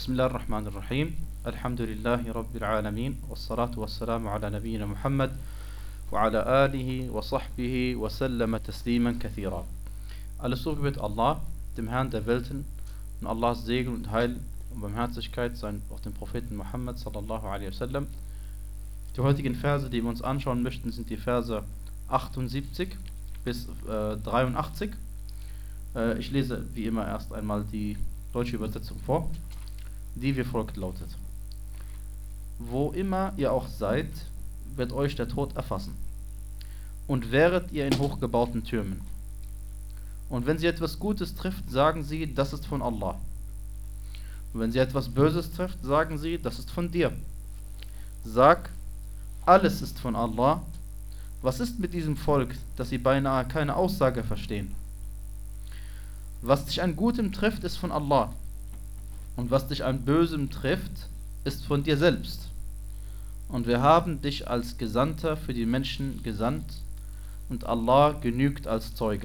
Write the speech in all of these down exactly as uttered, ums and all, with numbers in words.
بسم الله الرحمن الرحيم الحمد لله رب العالمين والصلاة والسلام على نبينا محمد وعلى آله وصحبه وسلم تسليما كثيرا. Alles so gebet Allah, dem Herrn der Welten, und Allahs Segen und Heil und Barmherzigkeit seien auf den Propheten Muhammad sallallahu alaihi wasallam. Die heutigen Verse, die wir uns anschauen möchten, sind die Verse achtundsiebzig bis äh, dreiundachtzig. Äh, ich lese wie immer erst einmal die deutsche Übersetzung vor, die wie folgt lautet: Wo immer ihr auch seid, wird euch der Tod erfassen, und wäret ihr in hochgebauten Türmen. Und wenn sie etwas Gutes trifft, sagen sie, das ist von Allah. Und wenn sie etwas Böses trifft, sagen sie, das ist von dir. Sag, alles ist von Allah. Was ist mit diesem Volk, dass sie beinahe keine Aussage verstehen? Was dich an Gutem trifft, ist von Allah. Und was dich an Bösem trifft, ist von dir selbst. Und wir haben dich als Gesandter für die Menschen gesandt, und Allah genügt als Zeuge.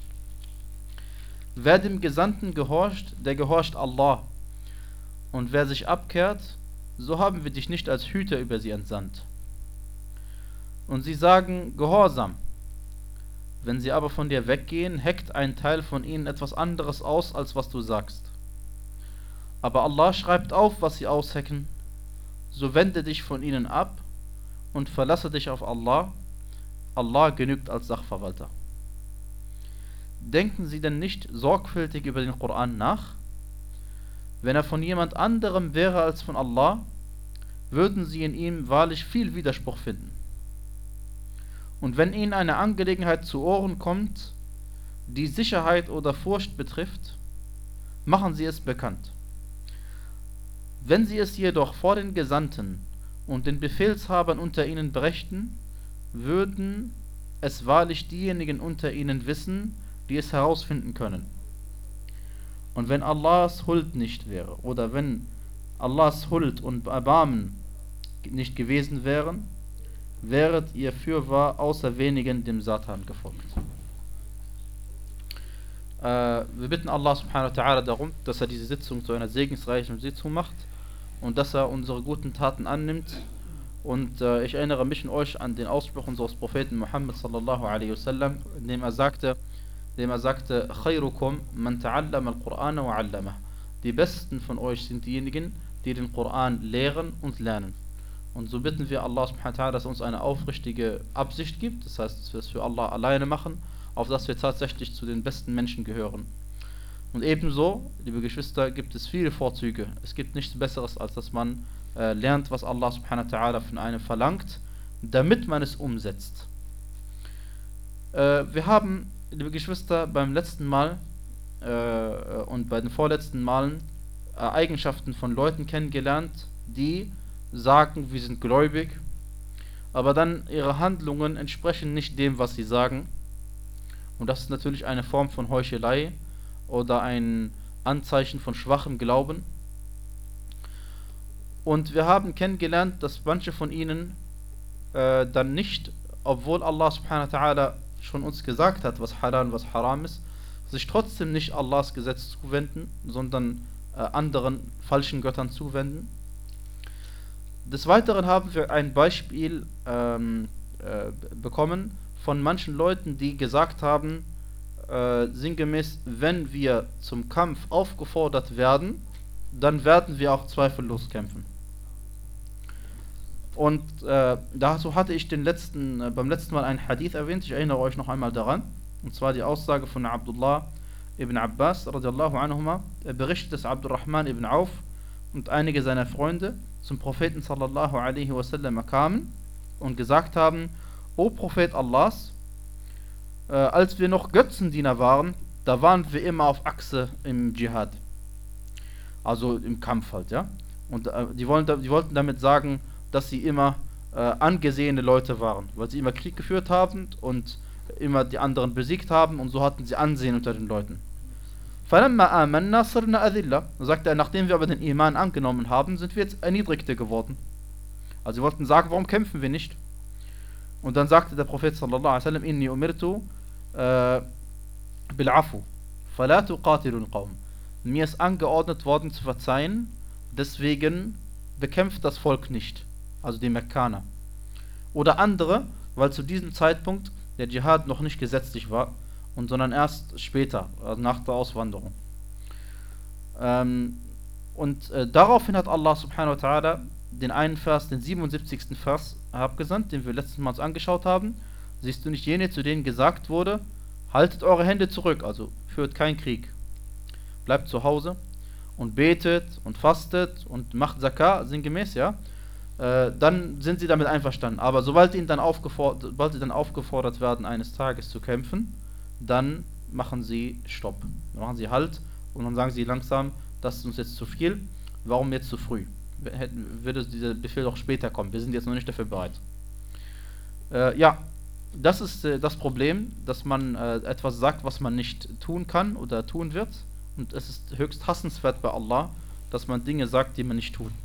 Wer dem Gesandten gehorcht, der gehorcht Allah. Und wer sich abkehrt, so haben wir dich nicht als Hüter über sie entsandt. Und sie sagen Gehorsam. Wenn sie aber von dir weggehen, heckt ein Teil von ihnen etwas anderes aus, als was du sagst. Aber Allah schreibt auf, was sie aushecken. So wende dich von ihnen ab und verlasse dich auf Allah. Allah genügt als Sachverwalter. Denken sie denn nicht sorgfältig über den Koran nach? Wenn er von jemand anderem wäre als von Allah, würden sie in ihm wahrlich viel Widerspruch finden. Und wenn ihnen eine Angelegenheit zu Ohren kommt, die Sicherheit oder Furcht betrifft, machen sie es bekannt. Wenn sie es jedoch vor den Gesandten und den Befehlshabern unter ihnen brächten, würden es wahrlich diejenigen unter ihnen wissen, die es herausfinden können. Und wenn Allahs Huld nicht wäre, oder wenn Allahs Huld und Erbarmen nicht gewesen wären, wäret ihr fürwahr außer wenigen dem Satan gefolgt. Äh, wir bitten Allah subhanahu wa ta'ala darum, dass er diese Sitzung zu einer segensreichen Sitzung macht und dass er unsere guten Taten annimmt. Und äh, ich erinnere mich und euch an den Ausspruch unseres Propheten Muhammad sallallahu alaihi wasallam, in dem er sagte, dem er sagte, Khairukum man ta'allama al-Qur'ana wa 'allamah. Die besten von euch sind diejenigen, die den Koran lehren und lernen. Und so bitten wir Allah subhanahu wa ta'ala, dass er uns eine aufrichtige Absicht gibt, das heißt, dass wir es für Allah alleine machen, auf dass wir tatsächlich zu den besten Menschen gehören. Und ebenso, liebe Geschwister, gibt es viele Vorzüge. Es gibt nichts Besseres, als dass man äh, lernt, was Allah subhanahu wa ta'ala von einem verlangt, damit man es umsetzt. Äh, wir haben, liebe Geschwister, beim letzten Mal äh, und bei den vorletzten Malen äh, Eigenschaften von Leuten kennengelernt, die sagen, wir sind gläubig, aber dann ihre Handlungen entsprechen nicht dem, was sie sagen. Und das ist natürlich eine Form von Heuchelei oder ein Anzeichen von schwachem Glauben. Und wir haben kennengelernt, dass manche von ihnen äh, dann nicht, obwohl Allah subhanahu wa ta'ala schon uns gesagt hat, was halal und was haram ist, sich trotzdem nicht Allahs Gesetz zuwenden, sondern äh, anderen falschen Göttern zuwenden. Des Weiteren haben wir ein Beispiel ähm, äh, bekommen von manchen Leuten, die gesagt haben, äh, sinngemäß, wenn wir zum Kampf aufgefordert werden, dann werden wir auch zweifellos kämpfen. Und äh, dazu hatte ich den letzten, äh, beim letzten Mal einen Hadith erwähnt, ich erinnere euch noch einmal daran, und zwar die Aussage von Abdullah ibn Abbas radiallahu anhuma. Er berichtet, dass Abdurrahman ibn Auf und einige seiner Freunde zum Propheten sallallahu alaihi wasallam kamen und gesagt haben, O Prophet Allahs, äh, als wir noch Götzendiener waren, da waren wir immer auf Achse im Dschihad, also im Kampf halt, ja. Und äh, die, wollen, die wollten damit sagen, dass sie immer äh, angesehene Leute waren, weil sie immer Krieg geführt haben und immer die anderen besiegt haben, und so hatten sie Ansehen unter den Leuten. فَلَمَّا آمَنَّا صِرْنَا أَذِلَّةً. Sagt er, nachdem wir aber den Iman angenommen haben, sind wir jetzt Erniedrigte geworden. Also sie wollten sagen, warum kämpfen wir nicht? Und dann sagte der Prophet sallallahu alaihi wasallam, inni umirtu bil afu, fala tuqatilu al-qawm. Mir ist angeordnet worden zu verzeihen, deswegen bekämpft das Volk nicht, also die Mekkaner. Oder andere, weil zu diesem Zeitpunkt der Dschihad noch nicht gesetzlich war, und sondern erst später, also nach der Auswanderung. Ähm, und äh, daraufhin hat Allah subhanahu wa ta'ala den einen Vers, den siebenundsiebzigsten Vers herabgesandt, den wir letztes Mal uns angeschaut haben. Siehst du nicht jene, zu denen gesagt wurde, haltet eure Hände zurück, also führt keinen Krieg. Bleibt zu Hause und betet und fastet und macht Zakah, sinngemäß, ja. Äh, dann sind sie damit einverstanden. Aber sobald ihnen dann aufgefordert, sobald sie dann aufgefordert werden, eines Tages zu kämpfen, dann machen sie Stopp. Dann machen sie Halt und dann sagen sie langsam, das ist uns jetzt zu viel, warum jetzt zu früh? Würde dieser Befehl doch später kommen, wir sind jetzt noch nicht dafür bereit. Äh, ja, das ist äh, das Problem, dass man äh, etwas sagt, was man nicht tun kann oder tun wird. Und es ist höchst hassenswert bei Allah, dass man Dinge sagt, die man nicht tut.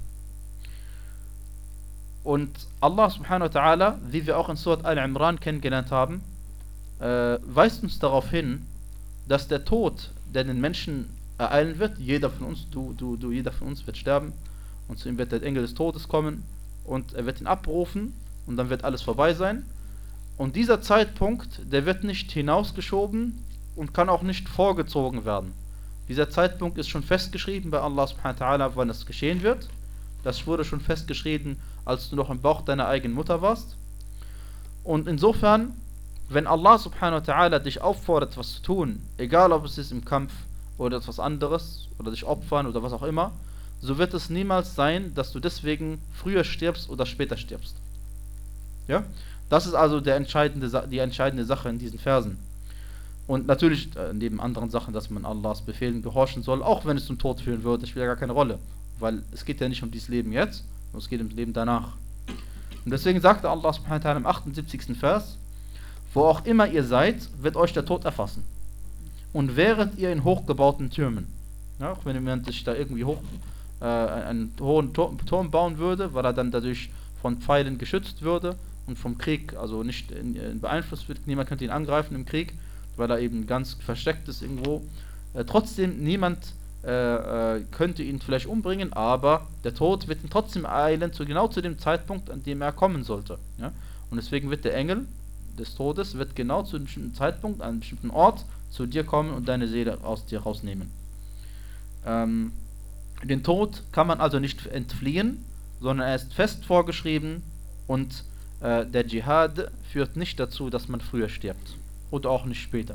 Und Allah subhanahu wa ta'ala, wie wir auch in Surat Al-Imran kennengelernt haben, äh, weist uns darauf hin, dass der Tod, der den Menschen ereilen wird, jeder von uns, du, du, du, jeder von uns wird sterben, und zu ihm wird der Engel des Todes kommen und er wird ihn abrufen und dann wird alles vorbei sein. Und dieser Zeitpunkt, der wird nicht hinausgeschoben und kann auch nicht vorgezogen werden. Dieser Zeitpunkt ist schon festgeschrieben bei Allah subhanahu wa ta'ala, wann es geschehen wird. Das wurde schon festgeschrieben, als du noch im Bauch deiner eigenen Mutter warst. Und insofern, wenn Allah subhanahu wa ta'ala dich auffordert, was zu tun, egal ob es ist im Kampf oder etwas anderes, oder dich opfern oder was auch immer, so wird es niemals sein, dass du deswegen früher stirbst oder später stirbst. Ja? Das ist also der entscheidende, die entscheidende Sache in diesen Versen. Und natürlich, äh, neben anderen Sachen, dass man Allahs Befehlen gehorchen soll, auch wenn es zum Tod führen würde, spielt ja gar keine Rolle. Weil es geht ja nicht um dieses Leben jetzt, sondern es geht um das Leben danach. Und deswegen sagte Allah subhanahu wa ta'ala im achtundsiebzigsten Vers, wo auch immer ihr seid, wird euch der Tod erfassen. Und wäret ihr in hochgebauten Türmen, ja, auch wenn jemand sich da irgendwie hoch, äh, einen hohen Turm, Turm bauen würde, weil er dann dadurch von Pfeilen geschützt würde und vom Krieg, also nicht in, in beeinflusst wird, niemand könnte ihn angreifen im Krieg, weil er eben ganz versteckt ist irgendwo. Äh, trotzdem, niemand äh, äh, könnte ihn vielleicht umbringen, aber der Tod wird ihn trotzdem eilen, zu, genau zu dem Zeitpunkt, an dem er kommen sollte. Ja? Und deswegen wird der Engel des Todes, wird genau zu einem bestimmten Zeitpunkt, an einem bestimmten Ort, zu dir kommen und deine Seele aus dir rausnehmen. Ähm, den Tod kann man also nicht entfliehen, sondern er ist fest vorgeschrieben und äh, der Dschihad führt nicht dazu, dass man früher stirbt. Oder auch nicht später.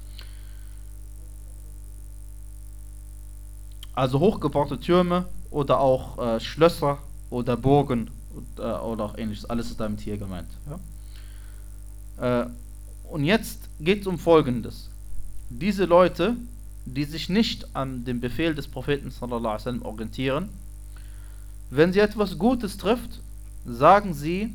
Also hochgebaute Türme oder auch äh, Schlösser oder Burgen und, äh, oder auch ähnliches. Alles ist damit hier gemeint. Ja? Äh, und jetzt geht es um Folgendes. Diese Leute, die sich nicht an dem Befehl des Propheten sallallahu alaihi wasallam orientieren, wenn sie etwas Gutes trifft, sagen sie,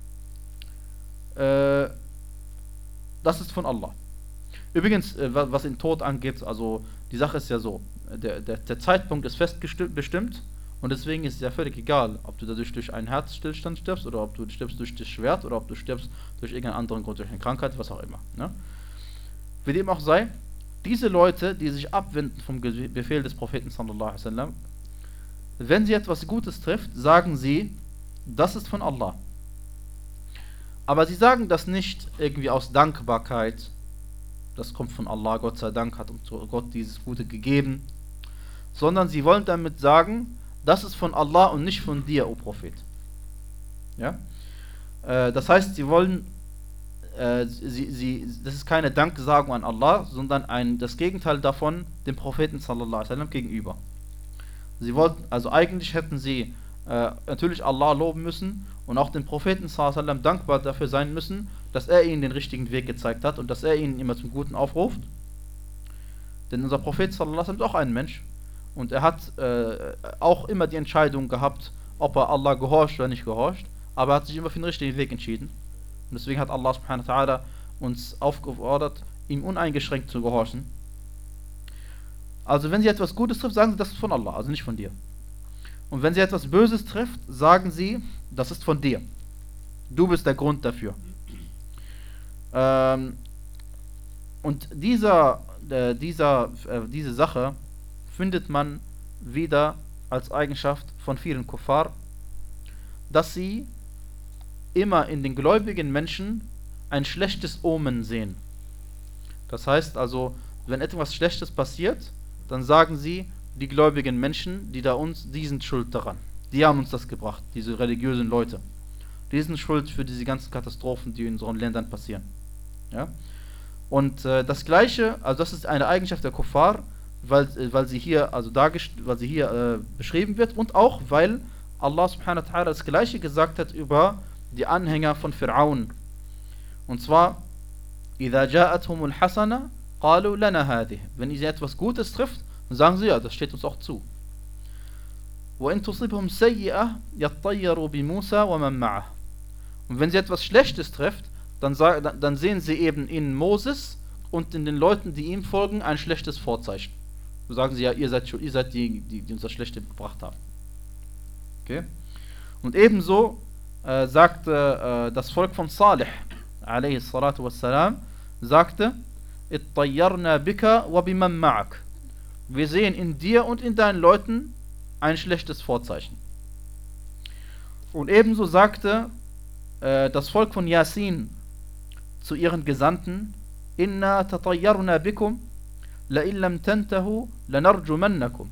äh, das ist von Allah. Übrigens, äh, was den Tod angeht, also die Sache ist ja so, der, der, der Zeitpunkt ist fest bestimmt und deswegen ist es ja völlig egal, ob du dadurch durch einen Herzstillstand stirbst oder ob du stirbst durch das Schwert oder ob du stirbst durch irgendeinen anderen Grund, durch eine Krankheit, was auch immer. Ne? Wie dem auch sei, diese Leute, die sich abwenden vom Befehl des Propheten sallallahu alaihi wasallam, wenn sie etwas Gutes trifft, sagen sie, das ist von Allah. Aber sie sagen das nicht irgendwie aus Dankbarkeit, das kommt von Allah, Gott sei Dank hat uns Gott dieses Gute gegeben, sondern sie wollen damit sagen, das ist von Allah und nicht von dir, o Prophet. Ja? Äh, das heißt, sie wollen, äh, sie, sie, das ist keine Danksagung an Allah, sondern ein, das Gegenteil davon dem Propheten sallallahu alaihi wasallam gegenüber. Sie wollten, also eigentlich hätten sie äh, natürlich Allah loben müssen und auch dem Propheten sallallahu alaihi wasallam dankbar dafür sein müssen, dass er ihnen den richtigen Weg gezeigt hat und dass er ihnen immer zum Guten aufruft. Denn unser Prophet sallallahu alaihi wasallam ist auch ein Mensch und er hat äh, auch immer die Entscheidung gehabt, ob er Allah gehorcht oder nicht gehorcht, aber er hat sich immer für den richtigen Weg entschieden. Und deswegen hat Allah subhanahu wa ta'ala uns aufgefordert, ihm uneingeschränkt zu gehorchen. Also wenn sie etwas Gutes trifft, sagen sie, das ist von Allah, also nicht von dir. Und wenn sie etwas Böses trifft, sagen sie, das ist von dir. Du bist der Grund dafür. Ähm, und dieser, äh, dieser, äh, diese Sache findet man wieder als Eigenschaft von vielen Kuffar, dass sie immer in den gläubigen Menschen ein schlechtes Omen sehen. Das heißt also, wenn etwas Schlechtes passiert, dann sagen sie, die gläubigen Menschen, die da uns, die sind schuld daran. Die haben uns das gebracht, diese religiösen Leute. Die sind schuld für diese ganzen Katastrophen, die in unseren Ländern passieren. Ja? Und äh, das Gleiche, also das ist eine Eigenschaft der Kuffar, weil, weil sie hier, also weil sie hier äh, beschrieben wird, und auch weil Allah subhanahu wa ta'ala das Gleiche gesagt hat über die Anhänger von Fir'aun. Und zwar, إِذَا جَاءَتْهُمُ الْحَسَنَةُ قَالُوا لَنَا هَذِهِ. Wenn sie etwas Gutes trifft, dann sagen sie, ja, das steht uns auch zu. وَإِن تُصِبْهُمْ سَيِّئَةٌ يَطَّيَّرُوا بِمُوسَى وَمَنْ مَعَهُ. Und wenn sie etwas Schlechtes trifft, dann, dann, dann sehen sie eben in Moses und in den Leuten, die ihm folgen, ein schlechtes Vorzeichen. So sagen sie, ja, ihr seid, ihr seid die, die, die uns das Schlechte gebracht haben. Okay? Und ebenso äh, sagte äh, das Volk von Salih, alayhi salatu wassalam, sagte, ittayyarna bika wa biman ma'ak. Wir sehen in dir und in deinen Leuten ein schlechtes Vorzeichen. Und ebenso sagte äh, das Volk von Yasin zu ihren Gesandten, inna tatayyarna bikum la illam tantahu lanarjumannakum.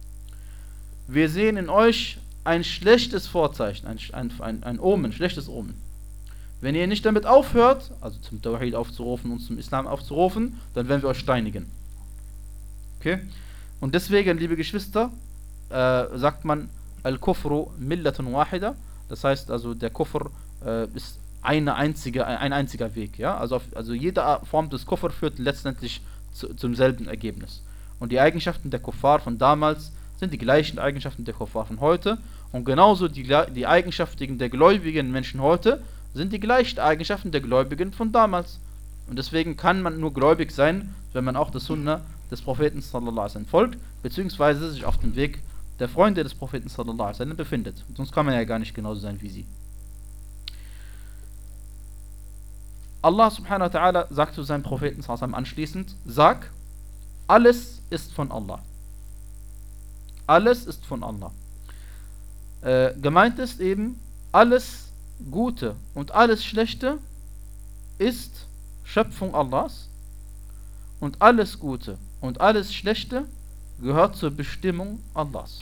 Wir sehen in euch ein schlechtes Vorzeichen, ein, ein, ein, ein Omen, schlechtes Omen. Wenn ihr nicht damit aufhört, also zum Tawhid aufzurufen und zum Islam aufzurufen, dann werden wir euch steinigen. Okay? Und deswegen, liebe Geschwister, äh, sagt man, Al-Kufru millatun wahida. Das heißt also, der Kufr äh, ist eine einzige, ein einziger Weg. Ja? Also, auf, also jede Form des Kufr führt letztendlich zu, zum selben Ergebnis. Und die Eigenschaften der Kuffar von damals sind die gleichen Eigenschaften der Kuffar von heute. Und genauso die, die Eigenschaften der gläubigen Menschen heute sind die gleichen Eigenschaften der Gläubigen von damals. Und deswegen kann man nur gläubig sein, wenn man auch der Sunna des Propheten sallallahu alaihi wasallam folgt, beziehungsweise sich auf dem Weg der Freunde des Propheten sallallahu alaihi wasallam befindet. Sonst kann man ja gar nicht genauso sein wie sie. Allah subhanahu wa ta'ala sagt zu seinem Propheten sallallahu alaihi wasallam anschließend, sag, alles ist von Allah. Alles ist von Allah. Äh, gemeint ist eben, alles Gute und alles Schlechte ist Schöpfung Allahs, und alles Gute und alles Schlechte gehört zur Bestimmung Allahs.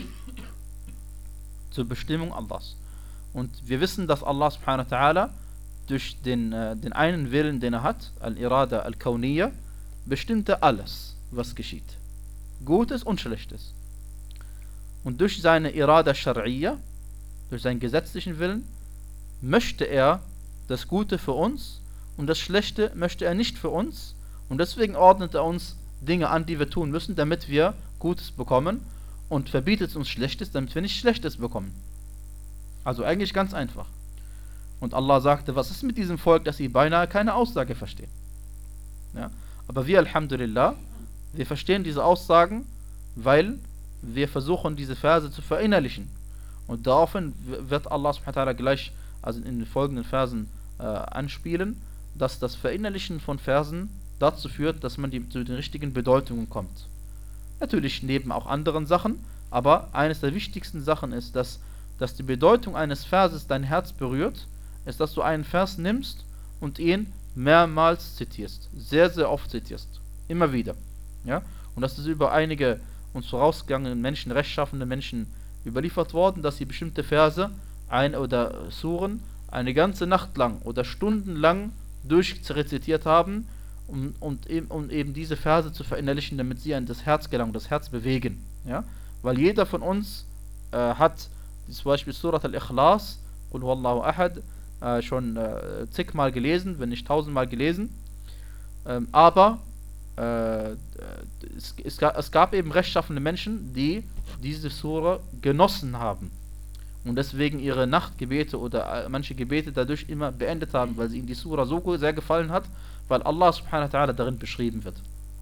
Zur Bestimmung Allahs. Und wir wissen, dass Allah subhanahu wa ta'ala durch den, äh, den einen Willen, den er hat, Al-Irada Al-Kawniyya, bestimmte alles, was geschieht. Gutes und Schlechtes. Und durch seine Irada Shar'iyya, durch seinen gesetzlichen Willen, möchte er das Gute für uns und das Schlechte möchte er nicht für uns, und deswegen ordnet er uns Dinge an, die wir tun müssen, damit wir Gutes bekommen, und verbietet uns Schlechtes, damit wir nicht Schlechtes bekommen. Also eigentlich ganz einfach. Und Allah sagte, was ist mit diesem Volk, dass sie beinahe keine Aussage verstehen? Ja? Aber wir, Alhamdulillah, wir verstehen diese Aussagen, weil wir versuchen, diese Verse zu verinnerlichen. Und daraufhin wird Allah subhanahu wa ta'ala gleich, also in den folgenden Versen äh, anspielen, dass das Verinnerlichen von Versen dazu führt, dass man die, zu den richtigen Bedeutungen kommt. Natürlich neben auch anderen Sachen, aber eines der wichtigsten Sachen ist, dass, dass die Bedeutung eines Verses dein Herz berührt, ist, dass du einen Vers nimmst und ihn mehrmals zitierst. Sehr, sehr oft zitierst. Immer wieder. Ja? Und das ist über einige uns vorausgegangenen Menschen, rechtschaffende Menschen überliefert worden, dass sie bestimmte Verse ein oder Suren eine ganze Nacht lang oder stundenlang durchrezitiert haben, um, um, um eben diese Verse zu verinnerlichen, damit sie an das Herz gelangen, das Herz bewegen. Ja? Weil jeder von uns äh, hat zum Beispiel Surat al-Ikhlas, Qul huwallahu ahad, äh, schon äh, zigmal gelesen, wenn nicht tausendmal gelesen. Ähm, aber äh, es, es, gab, es gab eben rechtschaffende Menschen, die diese Sura genossen haben und deswegen ihre Nachtgebete oder manche Gebete dadurch immer beendet haben, weil sie ihnen die Sura so sehr gefallen hat, weil Allah subhanahu wa ta'ala darin beschrieben wird.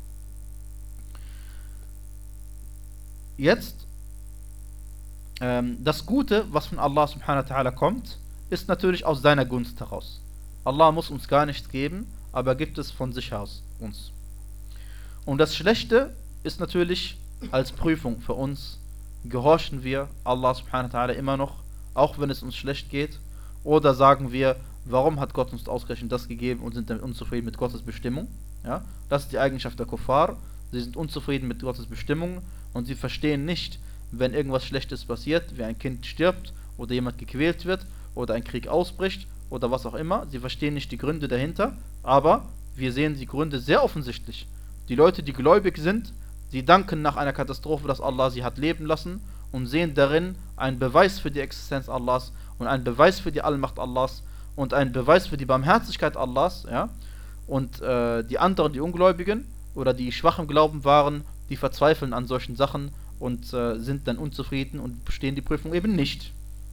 Jetzt, ähm, das Gute, was von Allah subhanahu wa ta'ala kommt, ist natürlich aus seiner Gunst heraus. Allah muss uns gar nichts geben, aber gibt es von sich aus uns. Und das Schlechte ist natürlich als Prüfung für uns gehorchen wir Allah subhanahu wa ta'ala immer noch, auch wenn es uns schlecht geht? Oder sagen wir, warum hat Gott uns ausgerechnet das gegeben und sind damit unzufrieden mit Gottes Bestimmung? Ja? Das ist die Eigenschaft der Kuffar. Sie sind unzufrieden mit Gottes Bestimmung und sie verstehen nicht, wenn irgendwas Schlechtes passiert, wie ein Kind stirbt oder jemand gequält wird oder ein Krieg ausbricht oder was auch immer. Sie verstehen nicht die Gründe dahinter, aber wir sehen die Gründe sehr offensichtlich. Die Leute, die gläubig sind, sie danken nach einer Katastrophe, dass Allah sie hat leben lassen und sehen darin einen Beweis für die Existenz Allahs und einen Beweis für die Allmacht Allahs und einen Beweis für die Barmherzigkeit Allahs. Ja? Und äh, die anderen, die Ungläubigen oder die schwach im Glauben waren, die verzweifeln an solchen Sachen und äh, sind dann unzufrieden und bestehen die Prüfung eben nicht.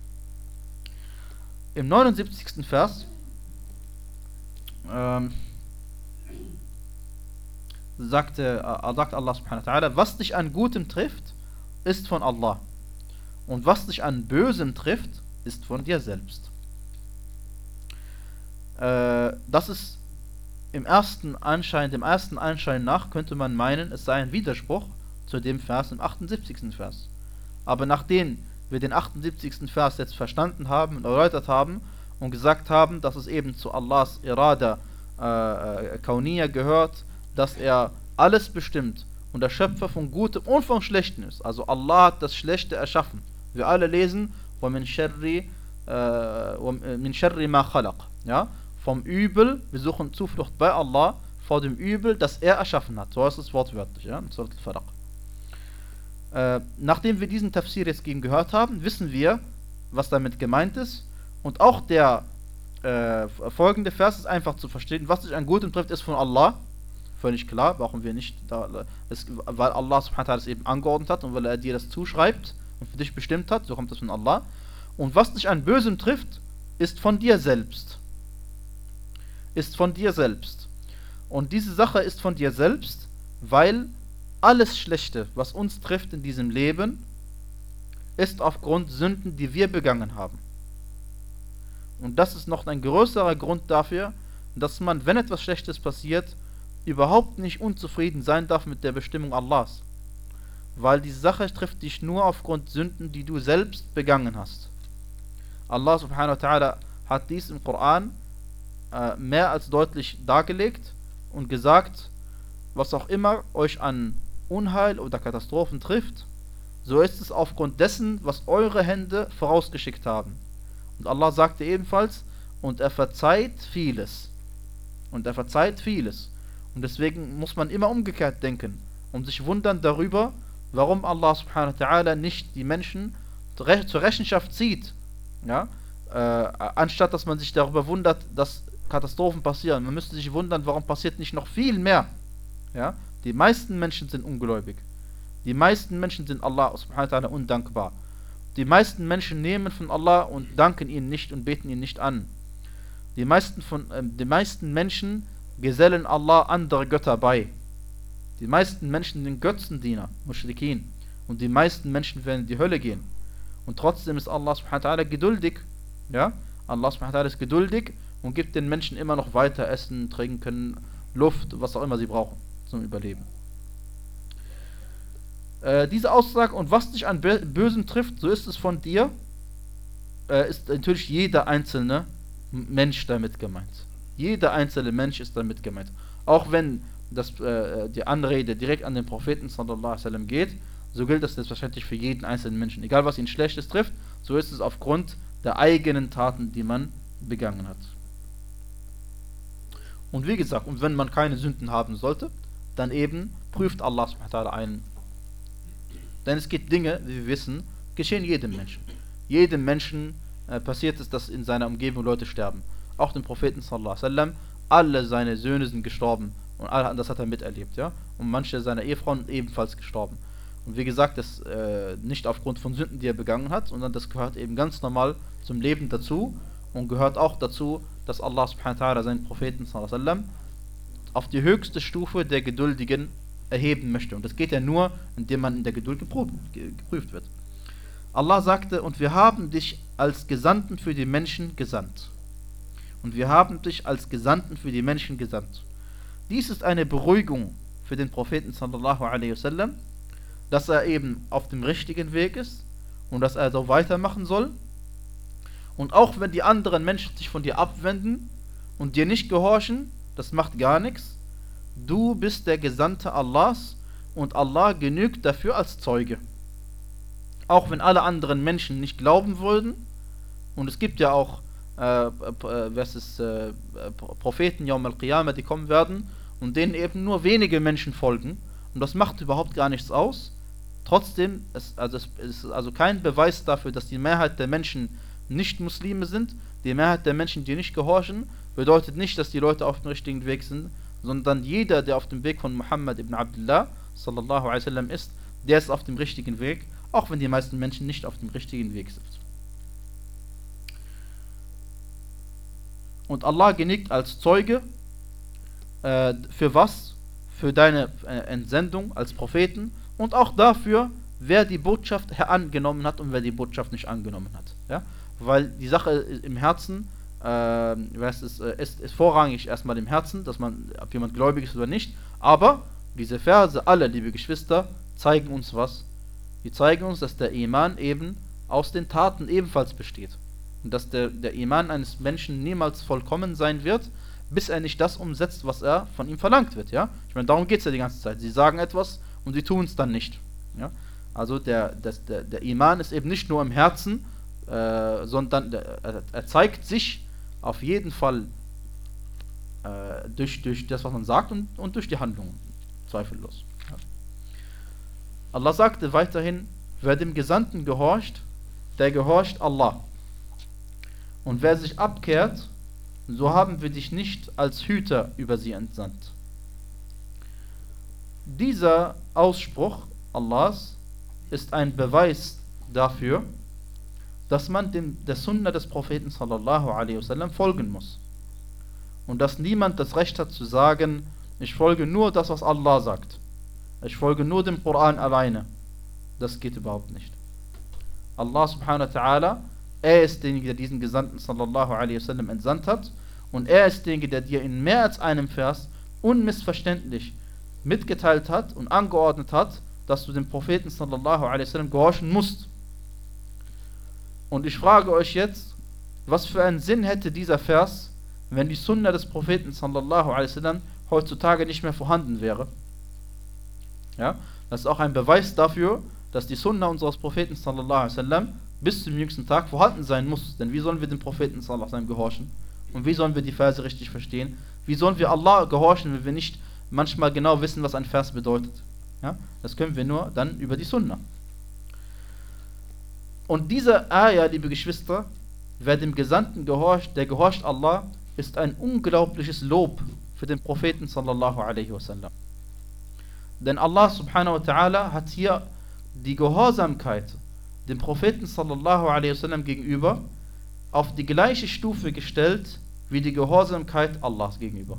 Im neunundsiebzigsten Vers ähm, sagte, äh, sagt Allah subhanahu wa ta'ala, was dich an Gutem trifft, ist von Allah. Und was dich an Bösem trifft, ist von dir selbst. Äh, das ist im ersten Anschein, dem ersten Anschein nach, könnte man meinen, es sei ein Widerspruch zu dem Vers im achtundsiebzigsten Vers. Aber nachdem wir den achtundsiebzigsten Vers jetzt verstanden haben und erläutert haben und gesagt haben, dass es eben zu Allahs Irada äh, Kauniya gehört, dass er alles bestimmt und der Schöpfer von Gutem und von Schlechten ist. Also Allah hat das Schlechte erschaffen. Wir alle lesen وَمِنْ شَرِّ مِنْ شَرِّ مَا خَلَقَ. Ja? Vom Übel, wir suchen Zuflucht bei Allah vor dem Übel, das er erschaffen hat. So heißt es wortwörtlich, ja, in Surat al-Falaq. Äh, nachdem wir diesen Tafsir jetzt eben gehört haben, wissen wir, was damit gemeint ist. Und auch der äh, folgende Vers ist einfach zu verstehen. Was sich an Gutem trifft, ist von Allah. Völlig klar, brauchen wir nicht, da, es, weil Allah subhanahu wa ta'ala es eben angeordnet hat und weil er dir das zuschreibt und für dich bestimmt hat, so kommt das von Allah. Und was dich an Bösem trifft, ist von dir selbst. Ist von dir selbst. Und diese Sache ist von dir selbst, weil alles Schlechte, was uns trifft in diesem Leben, ist aufgrund Sünden, die wir begangen haben. Und das ist noch ein größerer Grund dafür, dass man, wenn etwas Schlechtes passiert, überhaupt nicht unzufrieden sein darf mit der Bestimmung Allahs. Weil die Sache trifft dich nur aufgrund Sünden, die du selbst begangen hast. Allah subhanahu wa ta'ala hat dies im Koran äh, mehr als deutlich dargelegt und gesagt, was auch immer euch an Unheil oder Katastrophen trifft, so ist es aufgrund dessen, was eure Hände vorausgeschickt haben. Und Allah sagte ebenfalls, und er verzeiht vieles. Und er verzeiht vieles. Und deswegen muss man immer umgekehrt denken und sich wundern darüber, warum Allah subhanahu wa ta'ala nicht die Menschen zur Rechenschaft zieht. Ja? Äh, anstatt dass man sich darüber wundert, dass Katastrophen passieren. Man müsste sich wundern, warum passiert nicht noch viel mehr. Ja? Die meisten Menschen sind ungläubig. Die meisten Menschen sind Allah subhanahu wa ta'ala undankbar. Die meisten Menschen nehmen von Allah und danken ihn nicht und beten ihn nicht an. Die meisten, von, äh, die meisten Menschen gesellen Allah andere Götter bei. Die meisten Menschen sind Götzendiener, Mushrikin. Und die meisten Menschen werden in die Hölle gehen. Und trotzdem ist Allah subhanahu wa ta'ala geduldig. Ja? Allah subhanahu wa ta'ala ist geduldig und gibt den Menschen immer noch weiter Essen, Trinken, Luft, was auch immer sie brauchen zum Überleben. Äh, diese Aussage, und was dich an Bösem trifft, so ist es von dir, äh, ist natürlich jeder einzelne Mensch damit gemeint. Jeder einzelne Mensch ist damit gemeint. Auch wenn das, äh, die Anrede direkt an den Propheten sallallahu alaihi wasallam geht, so gilt das selbstverständlich für jeden einzelnen Menschen. Egal was ihn Schlechtes trifft, so ist es aufgrund der eigenen Taten, die man begangen hat. Und wie gesagt, und wenn man keine Sünden haben sollte, dann eben prüft Allah subhanahu wa ta'ala einen. Denn es gibt Dinge, wie wir wissen, geschehen jedem Menschen. Jedem Menschen äh, passiert es, dass in seiner Umgebung Leute sterben. Auch dem Propheten sallallahu alaihi wasallam, alle seine Söhne sind gestorben und all, das hat er miterlebt, ja. Und manche seiner Ehefrauen ebenfalls gestorben. Und wie gesagt, das äh, nicht aufgrund von Sünden, die er begangen hat, sondern das gehört eben ganz normal zum Leben dazu und gehört auch dazu, dass Allah subhanahu wa ta'ala seinen Propheten sallallahu alaihi wasallam auf die höchste Stufe der Geduldigen erheben möchte. Und das geht ja nur, indem man in der Geduld geprobt, geprüft wird. Allah sagte, und wir haben dich als Gesandten für die Menschen gesandt. Und wir haben dich als Gesandten für die Menschen gesandt. Dies ist eine Beruhigung für den Propheten sallallahu alaihi wasallam, dass er eben auf dem richtigen Weg ist und dass er so weitermachen soll. Und auch wenn die anderen Menschen sich von dir abwenden und dir nicht gehorchen, das macht gar nichts. Du bist der Gesandte Allahs und Allah genügt dafür als Zeuge. Auch wenn alle anderen Menschen nicht glauben würden, und es gibt ja auch äh, äh, was ist, äh, Propheten Yawm al-Qiyamah, die kommen werden und denen eben nur wenige Menschen folgen, und das macht überhaupt gar nichts aus. Trotzdem, es, also es ist also kein Beweis dafür, dass die Mehrheit der Menschen nicht Muslime sind. Die Mehrheit der Menschen, die nicht gehorchen, bedeutet nicht, dass die Leute auf dem richtigen Weg sind, sondern jeder, der auf dem Weg von Muhammad ibn Abdullah sallallahu alaihi wasallam ist, der ist auf dem richtigen Weg, auch wenn die meisten Menschen nicht auf dem richtigen Weg sind. Und Allah genügt als Zeuge äh, für was? Für deine äh, Entsendung als Propheten und auch dafür, wer die Botschaft angenommen hat und wer die Botschaft nicht angenommen hat. Ja? Weil die Sache im Herzen äh, was ist, äh, ist, ist vorrangig erstmal im Herzen, dass man, ob jemand gläubig ist oder nicht. Aber diese Verse, alle, liebe Geschwister, zeigen uns was? Die zeigen uns, dass der Iman eben aus den Taten ebenfalls besteht. Und dass der, der Iman eines Menschen niemals vollkommen sein wird, bis er nicht das umsetzt, was er von ihm verlangt wird. Ja? Ich meine, darum geht es ja die ganze Zeit. Sie sagen etwas und sie tun es dann nicht. Ja? Also der, das, der, der Iman ist eben nicht nur im Herzen, äh, sondern der, er, er zeigt sich auf jeden Fall äh, durch, durch das, was man sagt und, und durch die Handlungen. Zweifellos. Ja. Allah sagte weiterhin, wer dem Gesandten gehorcht, der gehorcht Allah. Und wer sich abkehrt, so haben wir dich nicht als Hüter über sie entsandt. Dieser Ausspruch Allahs ist ein Beweis dafür, dass man dem, der Sunna des Propheten sallallahu alaihi wasallam folgen muss. Und dass niemand das Recht hat zu sagen, ich folge nur das, was Allah sagt. Ich folge nur dem Koran alleine. Das geht überhaupt nicht. Allah subhanahu wa ta'ala, er ist derjenige, der diesen Gesandten sallallahu alaihi wasallam entsandt hat, und er ist derjenige, der dir in mehr als einem Vers unmissverständlich mitgeteilt hat und angeordnet hat, dass du dem Propheten sallallahu alaihi wasallam gehorchen musst. Und ich frage euch jetzt, was für einen Sinn hätte dieser Vers, wenn die Sunna des Propheten sallallahu alaihi wasallam heutzutage nicht mehr vorhanden wäre? Ja, das ist auch ein Beweis dafür, dass die Sunna unseres Propheten sallallahu alaihi wasallam bis zum jüngsten Tag vorhanden sein muss. Denn wie sollen wir dem Propheten sallallahu alaihi wasallam gehorchen? Und wie sollen wir die Verse richtig verstehen? Wie sollen wir Allah gehorchen, wenn wir nicht manchmal genau wissen, was ein Vers bedeutet? Ja, das können wir nur dann über die Sunna. Und diese Ayah, liebe Geschwister, wer dem Gesandten gehorcht, der gehorcht Allah, ist ein unglaubliches Lob für den Propheten sallallahu alaihi wasallam. Denn Allah subhanahu wa ta'ala hat hier die Gehorsamkeit dem Propheten sallallahu alaihi wasallam gegenüber auf die gleiche Stufe gestellt wie die Gehorsamkeit Allahs gegenüber.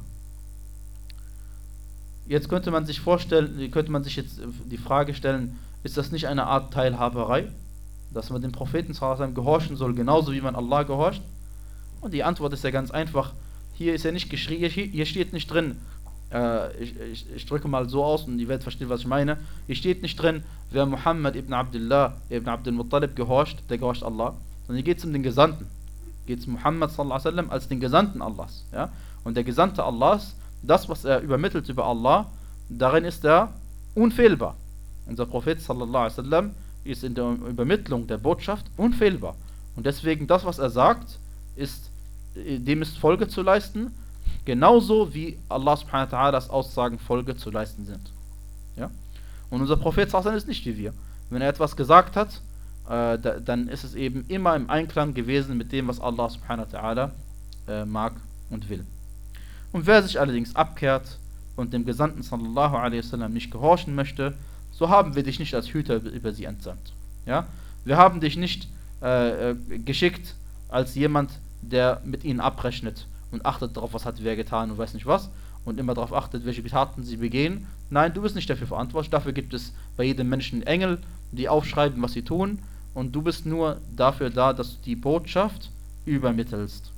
Jetzt könnte man sich vorstellen, könnte man sich jetzt die Frage stellen, ist das nicht eine Art Teilhaberei, dass man dem Propheten sallallahu alaihi wasallam gehorchen soll, genauso wie man Allah gehorcht? Und die Antwort ist ja ganz einfach. Hier ist ja nicht geschrieben, hier steht nicht drin, äh, ich, ich, ich drücke mal so aus und die Welt versteht, was ich meine. Hier steht nicht drin, wer Muhammad ibn Abdullah ibn Abdul Muttalib gehorcht, der gehorcht Allah. Sondern hier geht es um den Gesandten. Geht es um Muhammad sallallahu alaihi wasallam als den Gesandten Allahs. Ja? Und der Gesandte Allahs, das, was er übermittelt über Allah, darin ist er unfehlbar. Unser Prophet sallallahu alaihi wasallam ist in der Übermittlung der Botschaft unfehlbar. Und deswegen das, was er sagt, ist, dem ist Folge zu leisten, genauso wie Allah subhanahu wa ta'ala's Aussagen Folge zu leisten sind. Ja? Und unser Prophet sallallahu alaihi wasallam ist nicht wie wir. Wenn er etwas gesagt hat, äh, da, dann ist es eben immer im Einklang gewesen mit dem, was Allah subhanahu wa ta'ala äh, mag und will. Und wer sich allerdings abkehrt und dem Gesandten sallallahu alaihi wasallam nicht gehorchen möchte, so haben wir dich nicht als Hüter über sie entsandt. Ja? Wir haben dich nicht äh, geschickt als jemand, der mit ihnen abrechnet und achtet darauf, was hat wer getan und weiß nicht was, und immer darauf achtet, welche Taten sie begehen. Nein, du bist nicht dafür verantwortlich. Dafür gibt es bei jedem Menschen Engel, die aufschreiben, was sie tun, und du bist nur dafür da, dass du die Botschaft übermittelst.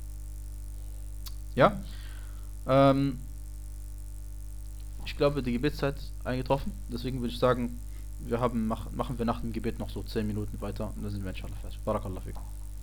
Ja? Ähm, ich glaube, die Gebetszeit ist eingetroffen, deswegen würde ich sagen, wir haben, mach, machen wir nach dem Gebet noch so zehn Minuten weiter und dann sind wir inshallah fertig. Barakallah fikum.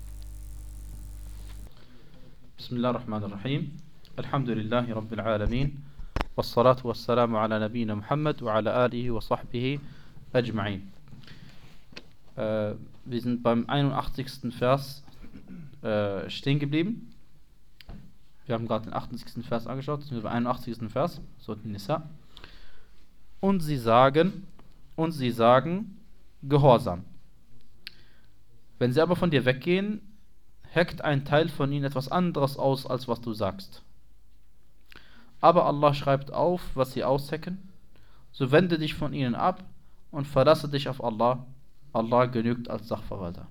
Bismillahirrahmanirrahim. Alhamdulillahi Rabbil Alamin. Wassalatu wassalamu ala nabina Muhammad wa ala alihi wa sahbihi ajma'in. Äh, wir sind beim einundachtzigsten Vers äh, stehen geblieben. Wir haben gerade den achtundsiebzigsten Vers angeschaut, jetzt sind wir beim einundachtzigsten Vers, Surat Nisa. Und sie sagen, und sie sagen, Gehorsam. Wenn sie aber von dir weggehen, heckt ein Teil von ihnen etwas anderes aus, als was du sagst. Aber Allah schreibt auf, was sie aushecken, so wende dich von ihnen ab und verlasse dich auf Allah. Allah genügt als Sachverwalter.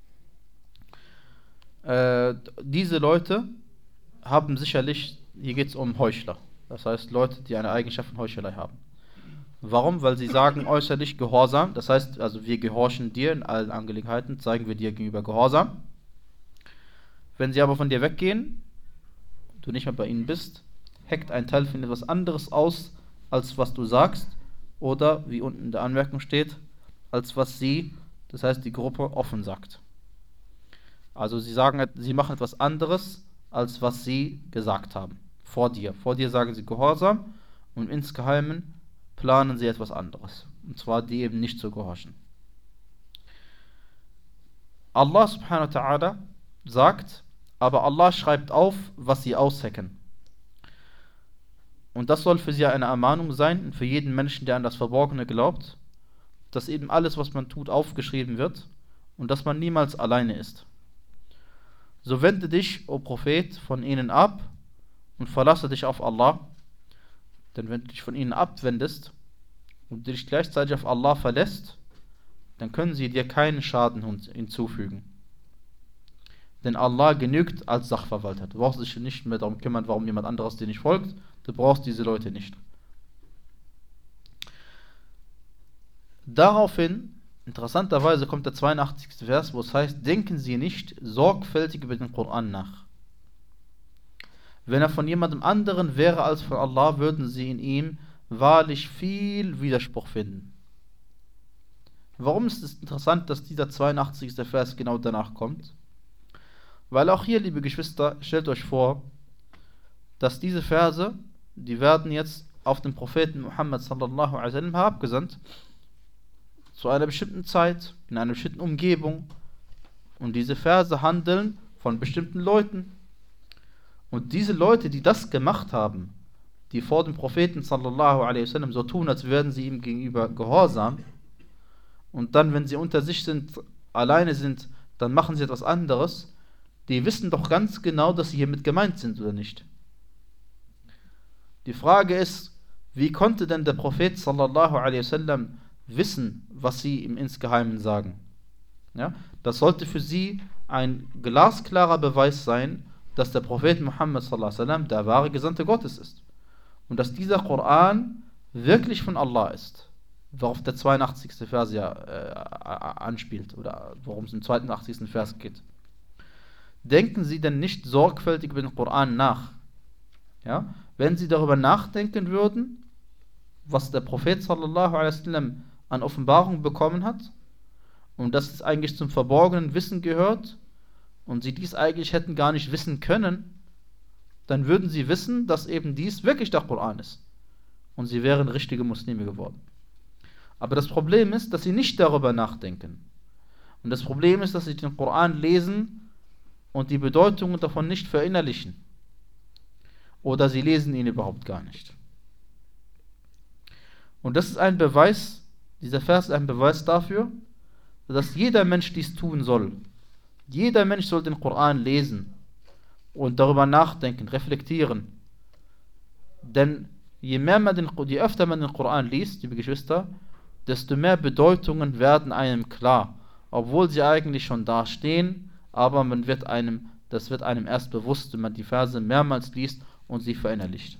Äh, diese Leute haben sicherlich, hier geht es um Heuchler, das heißt Leute, die eine Eigenschaft von Heuchelei haben. Warum? Weil sie sagen äußerlich Gehorsam, das heißt, also wir gehorchen dir in allen Angelegenheiten, zeigen wir dir gegenüber Gehorsam. Wenn sie aber von dir weggehen, du nicht mehr bei ihnen bist, heckt ein Teil von etwas anderes aus, als was du sagst, oder, wie unten in der Anmerkung steht, als was sie, das heißt die Gruppe, offen sagt. Also sie sagen, sie machen etwas anderes, als was sie gesagt haben, vor dir. Vor dir sagen sie Gehorsam und insgeheimen planen sie etwas anderes. Und zwar die eben nicht zu gehorchen. Allah subhanahu wa ta'ala sagt, aber Allah schreibt auf, was sie aushecken. Und das soll für sie eine Ermahnung sein und für jeden Menschen, der an das Verborgene glaubt, dass eben alles, was man tut, aufgeschrieben wird und dass man niemals alleine ist. So wende dich, o Prophet, von ihnen ab und verlasse dich auf Allah. Denn wenn du dich von ihnen abwendest und dich gleichzeitig auf Allah verlässt, dann können sie dir keinen Schaden hinzufügen. Denn Allah genügt als Sachverwalter. Du brauchst dich nicht mehr darum kümmern, warum jemand anderes dir nicht folgt. Du brauchst diese Leute nicht. Daraufhin, interessanterweise, kommt der zweiundachtzigste Vers, wo es heißt, denken Sie nicht sorgfältig über den Koran nach. Wenn er von jemandem anderen wäre als von Allah, würden Sie in ihm wahrlich viel Widerspruch finden. Warum ist es interessant, dass dieser zweiundachtzigste Vers genau danach kommt? Weil auch hier, liebe Geschwister, stellt euch vor, dass diese Verse, die werden jetzt auf den Propheten Muhammad sallallahu alaihi wasallam herabgesandt, zu einer bestimmten Zeit, in einer bestimmten Umgebung. Und diese Verse handeln von bestimmten Leuten. Und diese Leute, die das gemacht haben, die vor dem Propheten sallallahu alaihi wasallam so tun, als wären sie ihm gegenüber gehorsam, und dann, wenn sie unter sich sind, alleine sind, dann machen sie etwas anderes, die wissen doch ganz genau, dass sie hiermit gemeint sind, oder nicht? Die Frage ist, wie konnte denn der Prophet sallallahu alaihi wasallam wissen, was sie im Insgeheimen sagen? Ja? Das sollte für sie ein glasklarer Beweis sein, dass der Prophet Muhammad sallallahu alaihi wasallam der wahre Gesandte Gottes ist. Und dass dieser Koran wirklich von Allah ist. Worauf der zweiundachtzigste Vers ja äh, anspielt, oder worum es im zweiundachtzigsten Vers geht. Denken Sie denn nicht sorgfältig über den Koran nach? Ja? Wenn Sie darüber nachdenken würden, was der Prophet sallallahu alaihi wasallam an Offenbarung bekommen hat, und dass es eigentlich zum verborgenen Wissen gehört, und Sie dies eigentlich hätten gar nicht wissen können, dann würden Sie wissen, dass eben dies wirklich der Koran ist. Und Sie wären richtige Muslime geworden. Aber das Problem ist, dass Sie nicht darüber nachdenken. Und das Problem ist, dass Sie den Koran lesen und die Bedeutungen davon nicht verinnerlichen. Oder Sie lesen ihn überhaupt gar nicht. Und das ist ein Beweis, dieser Vers ist ein Beweis dafür, dass jeder Mensch dies tun soll. Jeder Mensch soll den Koran lesen und darüber nachdenken, reflektieren. Denn je mehr man den, je öfter man den Koran liest, liebe Geschwister, desto mehr Bedeutungen werden einem klar, obwohl sie eigentlich schon da stehen, aber man wird einem, das wird einem erst bewusst, wenn man die Verse mehrmals liest und sie verinnerlicht.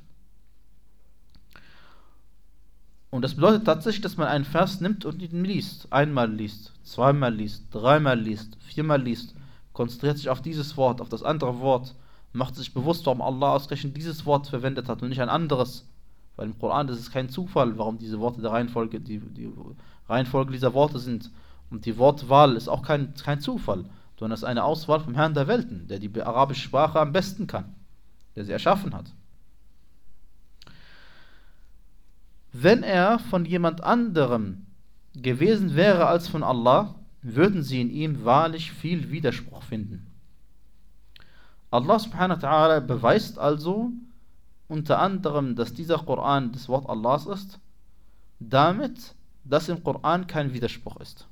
Und das bedeutet tatsächlich, dass man einen Vers nimmt und ihn liest. Einmal liest, zweimal liest, dreimal liest, viermal liest, konzentriert sich auf dieses Wort, auf das andere Wort, macht sich bewusst, warum Allah ausgerechnet dieses Wort verwendet hat und nicht ein anderes. Weil im Koran ist es kein Zufall, warum diese Worte der Reihenfolge, die, die Reihenfolge dieser Worte sind. Und die Wortwahl ist auch kein, kein Zufall, sondern es ist eine Auswahl vom Herrn der Welten, der die arabische Sprache am besten kann, der sie erschaffen hat. Wenn er von jemand anderem gewesen wäre als von Allah, würden sie in ihm wahrlich viel Widerspruch finden. Allah subhanahu wa ta'ala beweist also unter anderem, dass dieser Koran das Wort Allahs ist, damit, dass im Koran kein Widerspruch ist.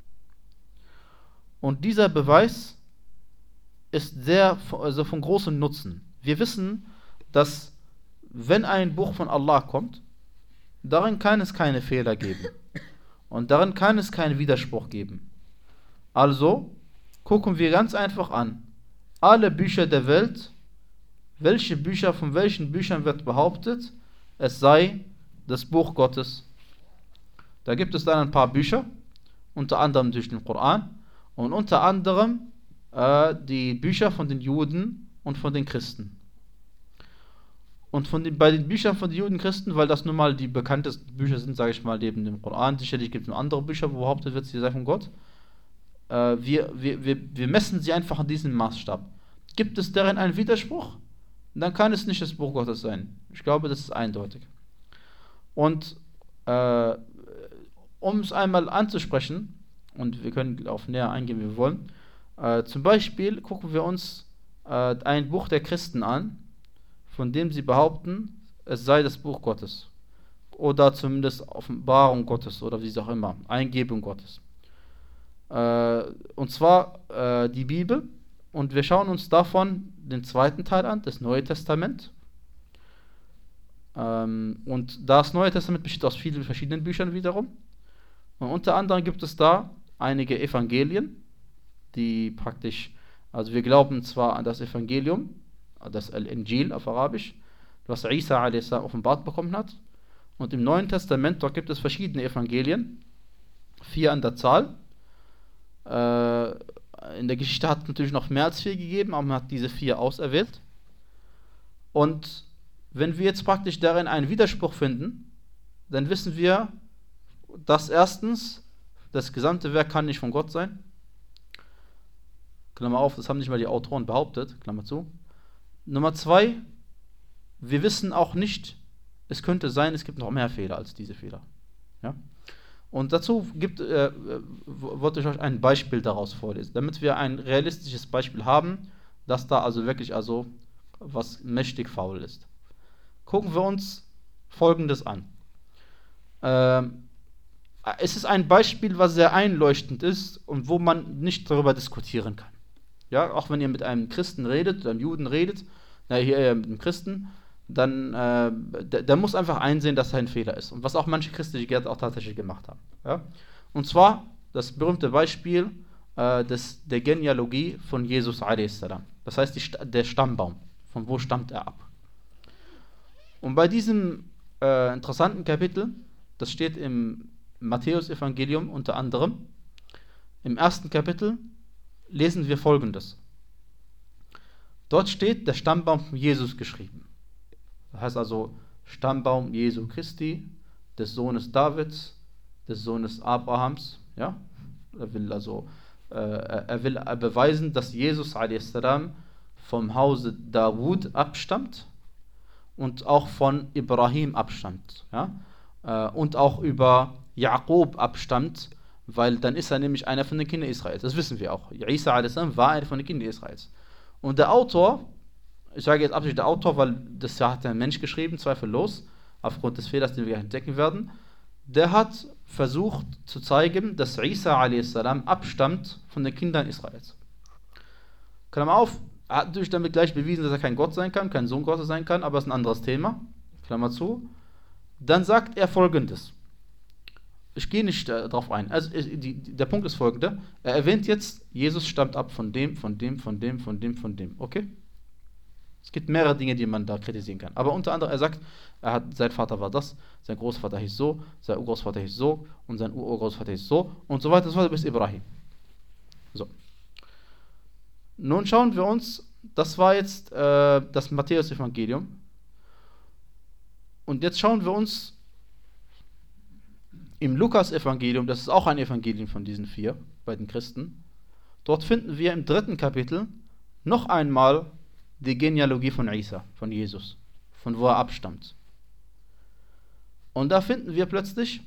Und dieser Beweis ist sehr, also von großem Nutzen. Wir wissen, dass wenn ein Buch von Allah kommt, darin kann es keine Fehler geben. Und darin kann es keinen Widerspruch geben. Also gucken wir ganz einfach an. Alle Bücher der Welt, welche Bücher, von welchen Büchern wird behauptet, es sei das Buch Gottes. Da gibt es dann ein paar Bücher, unter anderem durch den Koran und unter anderem äh, die Bücher von den Juden und von den Christen. Und von den, bei den Büchern von den Juden und Christen, weil das nun mal die bekanntesten Bücher sind, sage ich mal, neben dem Koran, sicherlich gibt es noch andere Bücher, wo behauptet wird, sie sei von Gott. Äh, wir, wir, wir, wir messen sie einfach an diesem Maßstab. Gibt es darin einen Widerspruch? Dann kann es nicht das Buch Gottes sein. Ich glaube, das ist eindeutig. Und äh, um es einmal anzusprechen, und wir können auf näher eingehen, wie wir wollen, äh, zum Beispiel gucken wir uns äh, ein Buch der Christen an, von dem sie behaupten, es sei das Buch Gottes. Oder zumindest Offenbarung Gottes, oder wie es auch immer, Eingebung Gottes. Äh, und zwar äh, die Bibel. Und wir schauen uns davon den zweiten Teil an, das Neue Testament. Ähm, und das Neue Testament besteht aus vielen verschiedenen Büchern wiederum. Und unter anderem gibt es da einige Evangelien, die praktisch, also wir glauben zwar an das Evangelium, das Al-Injil auf Arabisch, was Isa a s. offenbart bekommen hat. Und im Neuen Testament, dort gibt es verschiedene Evangelien, vier an der Zahl. Äh, in der Geschichte hat es natürlich noch mehr als vier gegeben, aber man hat diese vier auserwählt. Und wenn wir jetzt praktisch darin einen Widerspruch finden, dann wissen wir, dass erstens, das gesamte Werk kann nicht von Gott sein. Klammer auf, das haben nicht mal die Autoren behauptet, Klammer zu. Nummer zwei, wir wissen auch nicht, es könnte sein, es gibt noch mehr Fehler als diese Fehler. Ja? Und dazu gibt, äh, wollte ich euch ein Beispiel daraus vorlesen, damit wir ein realistisches Beispiel haben, dass da also wirklich also was mächtig faul ist. Gucken wir uns Folgendes an. Ähm, es ist ein Beispiel, was sehr einleuchtend ist und wo man nicht darüber diskutieren kann. Ja, auch wenn ihr mit einem Christen redet, oder einem Juden redet, na hier äh, mit einem Christen, dann äh, der, der muss einfach einsehen, dass er ein Fehler ist. Und was auch manche christliche Gelehrte auch tatsächlich gemacht haben. Ja? Und zwar das berühmte Beispiel äh, des, der Genealogie von Jesus a s. Das heißt die, der Stammbaum. Von wo stammt er ab? Und bei diesem äh, interessanten Kapitel, das steht im Matthäus-Evangelium unter anderem, im ersten Kapitel lesen wir Folgendes. Dort steht der Stammbaum von Jesus geschrieben. Das heißt also Stammbaum Jesu Christi, des Sohnes Davids, des Sohnes Abrahams. Ja? Er will also äh, er will beweisen, dass Jesus a s. vom Hause Dawud abstammt und auch von Ibrahim abstammt. Ja? Äh, und auch über Jakob abstammt, weil dann ist er nämlich einer von den Kindern Israels. Das wissen wir auch. Isa a s. war einer von den Kindern Israels. Und der Autor, ich sage jetzt absichtlich der Autor, weil das ja hat ein Mensch geschrieben, zweifellos, aufgrund des Fehlers, den wir gleich entdecken werden, der hat versucht zu zeigen, dass Isa a s. abstammt von den Kindern Israels. Klammer auf, er hat natürlich damit gleich bewiesen, dass er kein Gott sein kann, kein Sohn Gottes sein kann, aber das ist ein anderes Thema. Klammer zu. Dann sagt er Folgendes. Ich gehe nicht äh, darauf ein. Also die, die, der Punkt ist folgender. Er erwähnt jetzt, Jesus stammt ab von dem, von dem, von dem, von dem, von dem. Okay? Es gibt mehrere Dinge, die man da kritisieren kann. Aber unter anderem, er sagt, er hat, sein Vater war das, sein Großvater hieß so, sein Urgroßvater hieß so und sein Urgroßvater hieß so und so weiter, so weiter bis Ibrahim. So. Nun schauen wir uns, das war jetzt äh, das Matthäus-Evangelium. Und jetzt schauen wir uns Im Lukas-Evangelium, das ist auch ein Evangelium von diesen vier, bei den Christen, dort finden wir im dritten Kapitel noch einmal die Genealogie von Isa, von Jesus, von wo er abstammt. Und da finden wir plötzlich,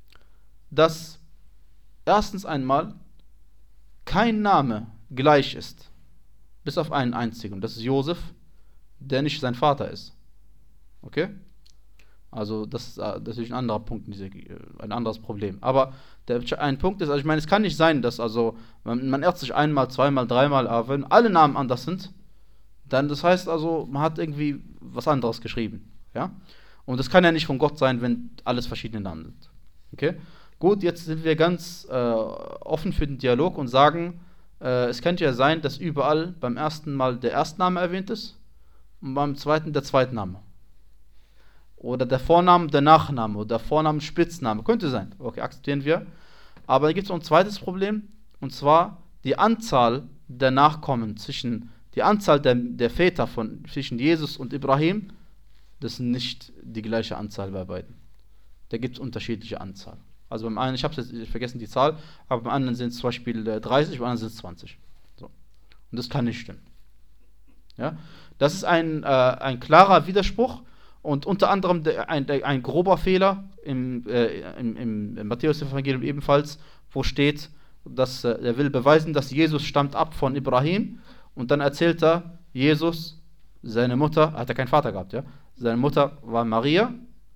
dass erstens einmal kein Name gleich ist, bis auf einen einzigen. Das ist Josef, der nicht sein Vater ist. Okay? Also das ist natürlich ein anderer Punkt, ein anderes Problem. Aber der, ein Punkt ist, also ich meine, es kann nicht sein, dass also man, man ehrt sich einmal, zweimal, dreimal, aber wenn alle Namen anders sind, dann das heißt also, man hat irgendwie was anderes geschrieben. Ja? Und das kann ja nicht von Gott sein, wenn alles verschiedene Namen sind. Okay? Gut, jetzt sind wir ganz äh, offen für den Dialog und sagen, äh, es könnte ja sein, dass überall beim ersten Mal der Erstname erwähnt ist und beim zweiten der Zweitname. Oder der Vorname, der Nachname oder der Vorname, Spitzname. Könnte sein. Okay, akzeptieren wir. Aber da gibt es noch ein zweites Problem. Und zwar die Anzahl der Nachkommen zwischen, die Anzahl der, der Väter von, zwischen Jesus und Ibrahim, das ist nicht die gleiche Anzahl bei beiden. Da gibt es unterschiedliche Anzahl. Also beim einen, ich habe jetzt vergessen die Zahl, aber beim anderen sind es zum Beispiel dreißig, beim anderen sind es zwanzig. So. Und das kann nicht stimmen. Ja? Das ist ein, äh, ein klarer Widerspruch. Und unter anderem der, ein, der, ein grober Fehler im, äh, im, im, im Matthäus-Evangelium ebenfalls, wo steht, dass äh, er will beweisen, dass Jesus stammt ab von Ibrahim. Und dann erzählt er, Jesus, seine Mutter, hat er keinen Vater gehabt, ja? Seine Mutter war Maria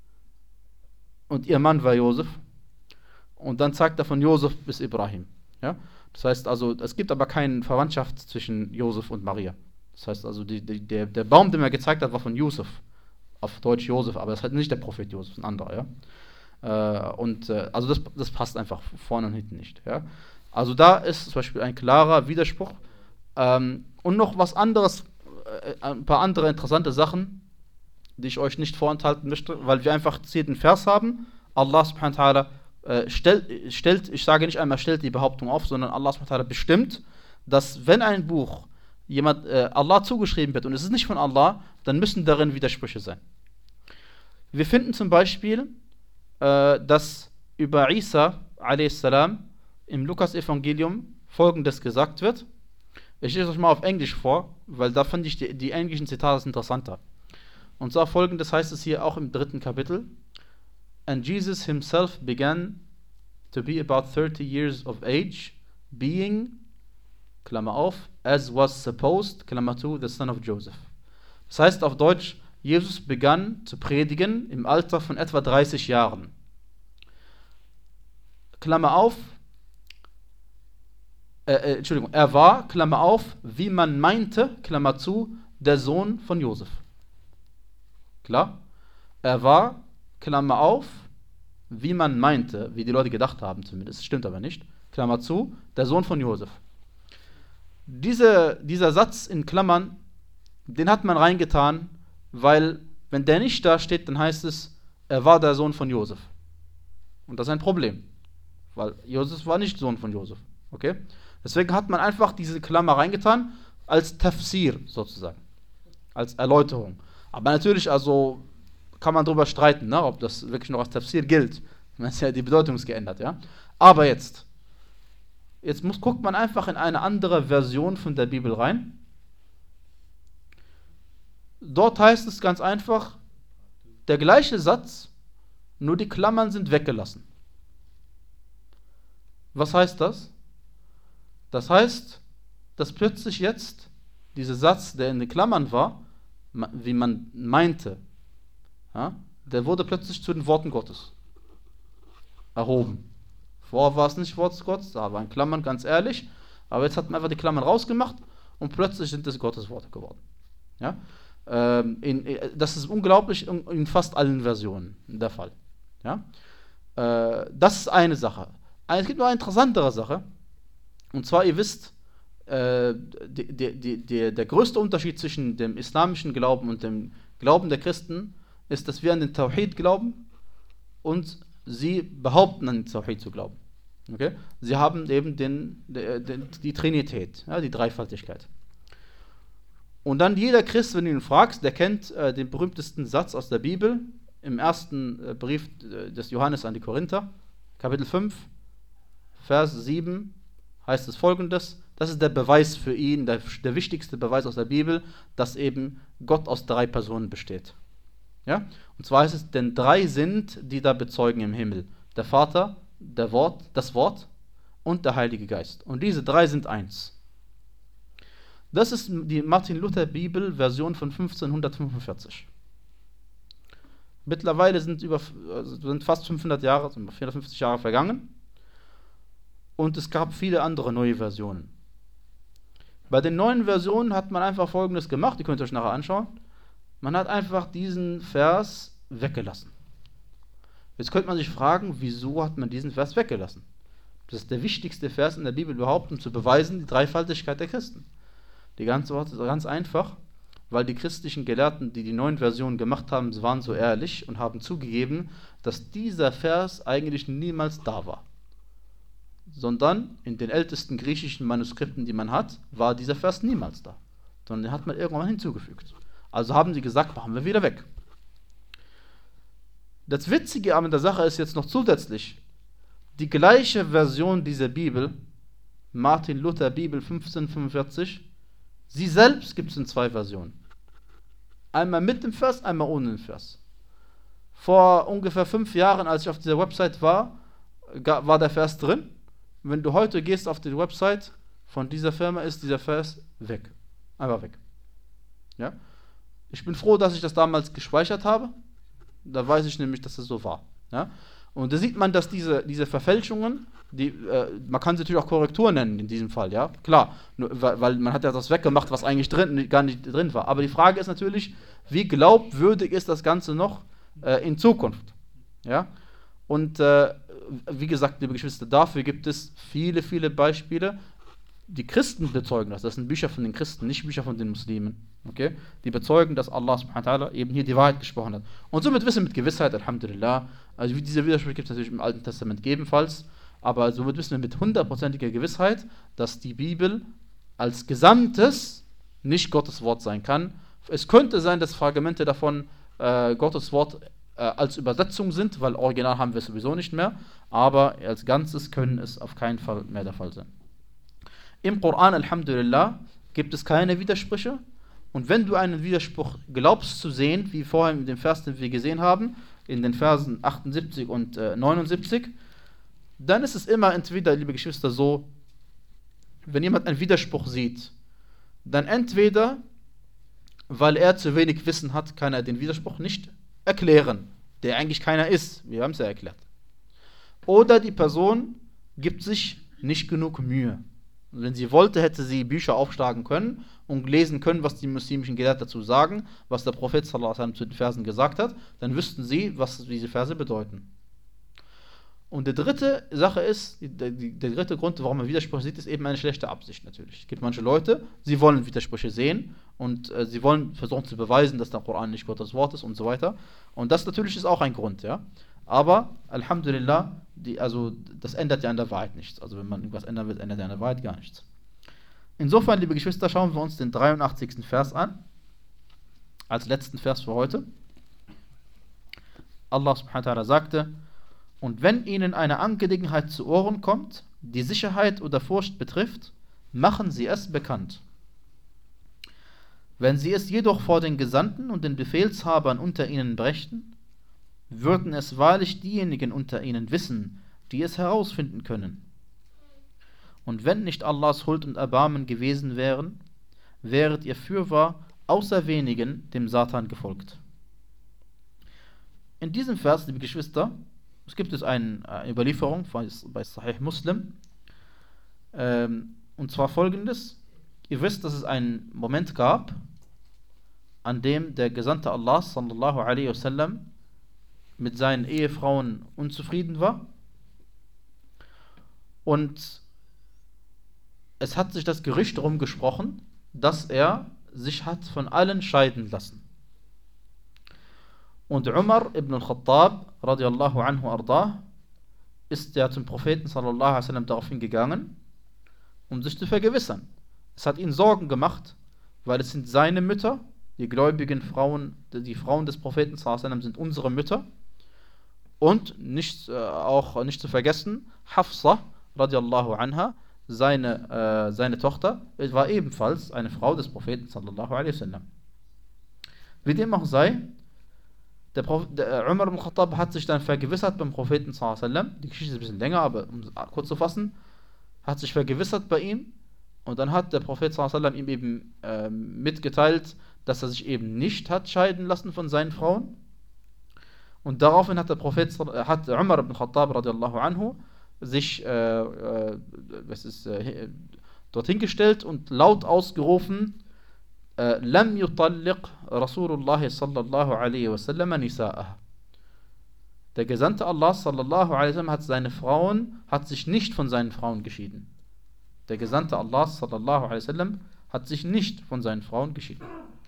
und ihr Mann war Josef. Und dann sagt er von Josef bis Ibrahim. Ja? Das heißt also, es gibt aber keine Verwandtschaft zwischen Josef und Maria. Das heißt also, die, die, der, der Baum, den er gezeigt hat, war von Josef. Auf Deutsch Josef, aber das hat nicht der Prophet Josef, ein anderer, ja. Äh, und äh, also das, das passt einfach vorne und hinten nicht, ja. Also da ist zum Beispiel ein klarer Widerspruch. Ähm, und noch was anderes, äh, ein paar andere interessante Sachen, die ich euch nicht vorenthalten möchte, weil wir einfach hier den Vers haben. Allah subhanahu wa ta'ala äh, stellt, stellt, ich sage nicht einmal stellt die Behauptung auf, sondern Allah subhanahu wa ta'ala bestimmt, dass wenn ein Buch jemand äh, Allah zugeschrieben wird und es ist nicht von Allah, dann müssen darin Widersprüche sein. Wir finden zum Beispiel, äh, dass über Isa a s. im Lukas-Evangelium Folgendes gesagt wird. Ich lese euch mal auf Englisch vor, weil da finde ich die, die englischen Zitate interessanter. Und zwar Folgendes heißt es hier auch im dritten Kapitel. And Jesus himself began to be about thirty years of age, being, Klammer auf, as was supposed, Klammer zu, the son of Joseph. Das heißt auf Deutsch, Jesus begann zu predigen im Alter von etwa dreißig Jahren. Klammer auf, äh, äh, Entschuldigung, er war, Klammer auf, wie man meinte, Klammer zu, der Sohn von Josef. Klar? Er war, Klammer auf, wie man meinte, wie die Leute gedacht haben zumindest, stimmt aber nicht, Klammer zu, der Sohn von Josef. Diese, dieser Satz in Klammern, den hat man reingetan, weil, wenn der nicht da steht, dann heißt es, er war der Sohn von Josef. Und das ist ein Problem, weil Josef war nicht Sohn von Josef. Okay? Deswegen hat man einfach diese Klammer reingetan, als Tafsir sozusagen, als Erläuterung. Aber natürlich, also, kann man darüber streiten, ne, ob das wirklich noch als Tafsir gilt. Man hat ja die Bedeutung ist geändert, ja. Aber jetzt, jetzt muss, guckt man einfach in eine andere Version von der Bibel rein. Dort heißt es ganz einfach, der gleiche Satz, nur die Klammern sind weggelassen. Was heißt das? Das heißt, dass plötzlich jetzt dieser Satz, der in den Klammern war, wie man meinte, ja, der wurde plötzlich zu den Worten Gottes erhoben. Vorher war es nicht Wort Gottes, da waren Klammern, ganz ehrlich, aber jetzt hat man einfach die Klammern rausgemacht und plötzlich sind es Gottes Worte geworden. Ja? Ähm, in, das ist unglaublich in, in fast allen Versionen der Fall. Ja? Äh, das ist eine Sache. Es gibt noch eine interessantere Sache, und zwar, ihr wisst, äh, die, die, die, die, der größte Unterschied zwischen dem islamischen Glauben und dem Glauben der Christen ist, dass wir an den Tawhid glauben und sie behaupten, an den Tawhid zu glauben. Okay? Sie haben eben den, den, den, die Trinität, ja, die Dreifaltigkeit. Und dann jeder Christ, wenn du ihn fragst, der kennt äh, den berühmtesten Satz aus der Bibel, im ersten äh, Brief äh, des Johannes an die Korinther, Kapitel fünf, Vers sieben heißt es folgendes: Das ist der Beweis für ihn, der, der wichtigste Beweis aus der Bibel, dass eben Gott aus drei Personen besteht. Ja? Und zwar heißt es, denn drei sind, die da bezeugen im Himmel: Der Vater, der Wort, das Wort und der Heilige Geist. Und diese drei sind eins. Das ist die Martin-Luther-Bibel-Version von fünfzehnhundertfünfundvierzig. Mittlerweile sind, über, also sind fast fünfhundert Jahre, also vierhundertfünfzig Jahre vergangen. Und es gab viele andere neue Versionen. Bei den neuen Versionen hat man einfach Folgendes gemacht, die könnt ihr euch nachher anschauen. Man hat einfach diesen Vers weggelassen. Jetzt könnte man sich fragen, wieso hat man diesen Vers weggelassen? Das ist der wichtigste Vers in der Bibel überhaupt, um zu beweisen die Dreifaltigkeit der Christen. Die ganze Worte ist ganz einfach, weil die christlichen Gelehrten, die die neuen Versionen gemacht haben, waren so ehrlich und haben zugegeben, dass dieser Vers eigentlich niemals da war. Sondern in den ältesten griechischen Manuskripten, die man hat, war dieser Vers niemals da. Sondern den hat man irgendwann hinzugefügt. Also haben sie gesagt, machen wir wieder weg. Das Witzige an der Sache ist jetzt noch zusätzlich, die gleiche Version dieser Bibel, Martin Luther Bibel fünfzehnhundertfünfundvierzig, sie selbst gibt es in zwei Versionen. Einmal mit dem Vers, einmal ohne den Vers. Vor ungefähr fünf Jahren, als ich auf dieser Website war, war der Vers drin. Wenn du heute gehst auf die Website von dieser Firma, ist dieser Vers weg. Einfach weg. Ja? Ich bin froh, dass ich das damals gespeichert habe. Da weiß ich nämlich, dass es so war. Ja? Und da sieht man, dass diese, diese Verfälschungen, die, äh, man kann sie natürlich auch Korrektur nennen in diesem Fall, ja, klar, nur, weil, weil man hat ja das weggemacht, was eigentlich drin, gar nicht drin war. Aber die Frage ist natürlich, wie glaubwürdig ist das Ganze noch äh, in Zukunft? Ja? Und äh, wie gesagt, liebe Geschwister, dafür gibt es viele, viele Beispiele. Die Christen bezeugen das. Das sind Bücher von den Christen, nicht Bücher von den Muslimen. Okay? Die bezeugen, dass Allah subhanahu wa ta'ala eben hier die Wahrheit gesprochen hat. Und somit wissen wir mit Gewissheit, Alhamdulillah, also wie dieser Widerspruch gibt es natürlich im Alten Testament ebenfalls, aber somit wissen wir mit hundertprozentiger Gewissheit, dass die Bibel als Gesamtes nicht Gottes Wort sein kann. Es könnte sein, dass Fragmente davon äh, Gottes Wort äh, als Übersetzung sind, weil original haben wir es sowieso nicht mehr, aber als Ganzes können es auf keinen Fall mehr der Fall sein. Im Koran, Alhamdulillah, gibt es keine Widersprüche. Und wenn du einen Widerspruch glaubst zu sehen, wie vorhin in dem Vers, den wir gesehen haben, in den Versen achtundsiebzig und äh, neunundsiebzig, dann ist es immer entweder, liebe Geschwister, so, wenn jemand einen Widerspruch sieht, dann entweder, weil er zu wenig Wissen hat, kann er den Widerspruch nicht erklären, der eigentlich keiner ist, wir haben es ja erklärt. Oder die Person gibt sich nicht genug Mühe. Und wenn sie wollte, hätte sie Bücher aufschlagen können und lesen können, was die muslimischen Gelehrten dazu sagen, was der Prophet sallallahu alaihi wasallam zu den Versen gesagt hat, dann wüssten sie, was diese Verse bedeuten. Und die dritte Sache ist, der, der dritte Grund, warum man Widersprüche sieht, ist eben eine schlechte Absicht natürlich. Es gibt manche Leute, sie wollen Widersprüche sehen und äh, sie wollen versuchen zu beweisen, dass der Koran nicht Gottes Wort ist und so weiter. Und das natürlich ist auch ein Grund, ja. Aber, Alhamdulillah, die, also das ändert ja an der Wahrheit nichts. Also wenn man irgendwas ändern will, ändert ja an der Wahrheit gar nichts. Insofern, liebe Geschwister, schauen wir uns den dreiundachtzigsten Vers an. Als letzten Vers für heute. Allah subhanahu wa ta'ala sagte: Und wenn ihnen eine Angelegenheit zu Ohren kommt, die Sicherheit oder Furcht betrifft, machen sie es bekannt. Wenn sie es jedoch vor den Gesandten und den Befehlshabern unter ihnen brächten, würden es wahrlich diejenigen unter ihnen wissen, die es herausfinden können. Und wenn nicht Allahs Huld und Erbarmen gewesen wären, wäret ihr fürwahr außer wenigen dem Satan gefolgt. In diesem Vers, liebe Geschwister, es gibt es eine Überlieferung bei Sahih Muslim, ähm, und zwar folgendes: Ihr wisst, dass es einen Moment gab, an dem der Gesandte Allah sallallahu alaihi wasallam mit seinen Ehefrauen unzufrieden war. Und es hat sich das Gerücht rumgesprochen, dass er sich hat von allen scheiden lassen. Und Umar ibn al-Khattab radiallahu anhu ardah ist ja zum Propheten sallallahu alaihi wasallam daraufhin gegangen, um sich zu vergewissern. Es hat ihn Sorgen gemacht, weil es sind seine Mütter, die gläubigen Frauen, die Frauen des Propheten sallallahu alaihi wasallam sind unsere Mütter. Und nicht, äh, auch nicht zu vergessen, Hafsa radiallahu anha, seine, äh, seine Tochter, war ebenfalls eine Frau des Propheten sallallahu alaihi wasallam. Wie dem auch sei, der, Proph der Umar ibn Khattab hat sich dann vergewissert beim Propheten sallallahu alaihi wasallam, die Geschichte ist ein bisschen länger, aber um es kurz zu fassen, hat sich vergewissert bei ihm und dann hat der Prophet sallallahu alaihi wasallam ihm eben äh, mitgeteilt, dass er sich eben nicht hat scheiden lassen von seinen Frauen. Und daraufhin hat der Prophet, hat Umar ibn Khattab radiallahu anhu sich äh, äh, was ist, äh, dorthin gestellt und laut ausgerufen, Lam yutalliq Rasulullah sallallahu alaihi wasallam nisa'ah. Der Gesandte Allah sallallahu alaihi wasallam hat seine Frauen, hat sich nicht von seinen Frauen geschieden. Der Gesandte Allah sallallahu alaihi wasallam hat sich nicht von seinen Frauen geschieden.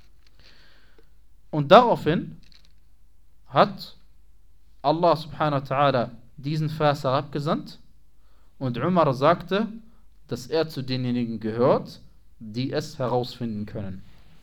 Und daraufhin hat Allah subhanahu wa ta'ala diesen Vers herabgesandt und Umar sagte, dass er zu denjenigen gehört, die es herausfinden können.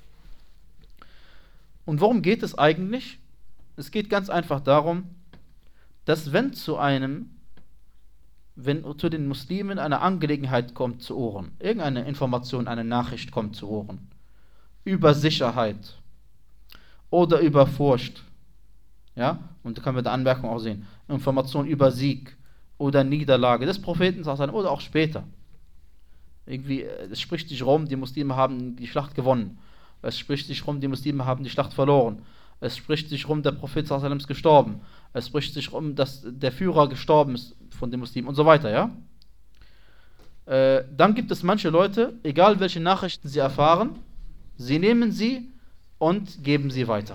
Und worum geht es eigentlich? Es geht ganz einfach darum, dass wenn zu einem, wenn zu den Muslimen eine Angelegenheit kommt zu Ohren, irgendeine Information, eine Nachricht kommt zu Ohren, über Sicherheit oder über Furcht, ja, und da können wir die Anmerkung auch sehen, Information über Sieg oder Niederlage des Propheten oder auch später. Irgendwie, es spricht sich rum, die Muslime haben die Schlacht gewonnen. Es spricht sich rum, die Muslime haben die Schlacht verloren. Es spricht sich rum, der Prophet sallallahu alaihi wasallam ist gestorben. Es spricht sich rum, dass der Führer gestorben ist von den Muslimen und so weiter, ja. Äh, dann gibt es manche Leute, egal welche Nachrichten sie erfahren, sie nehmen sie und geben sie weiter.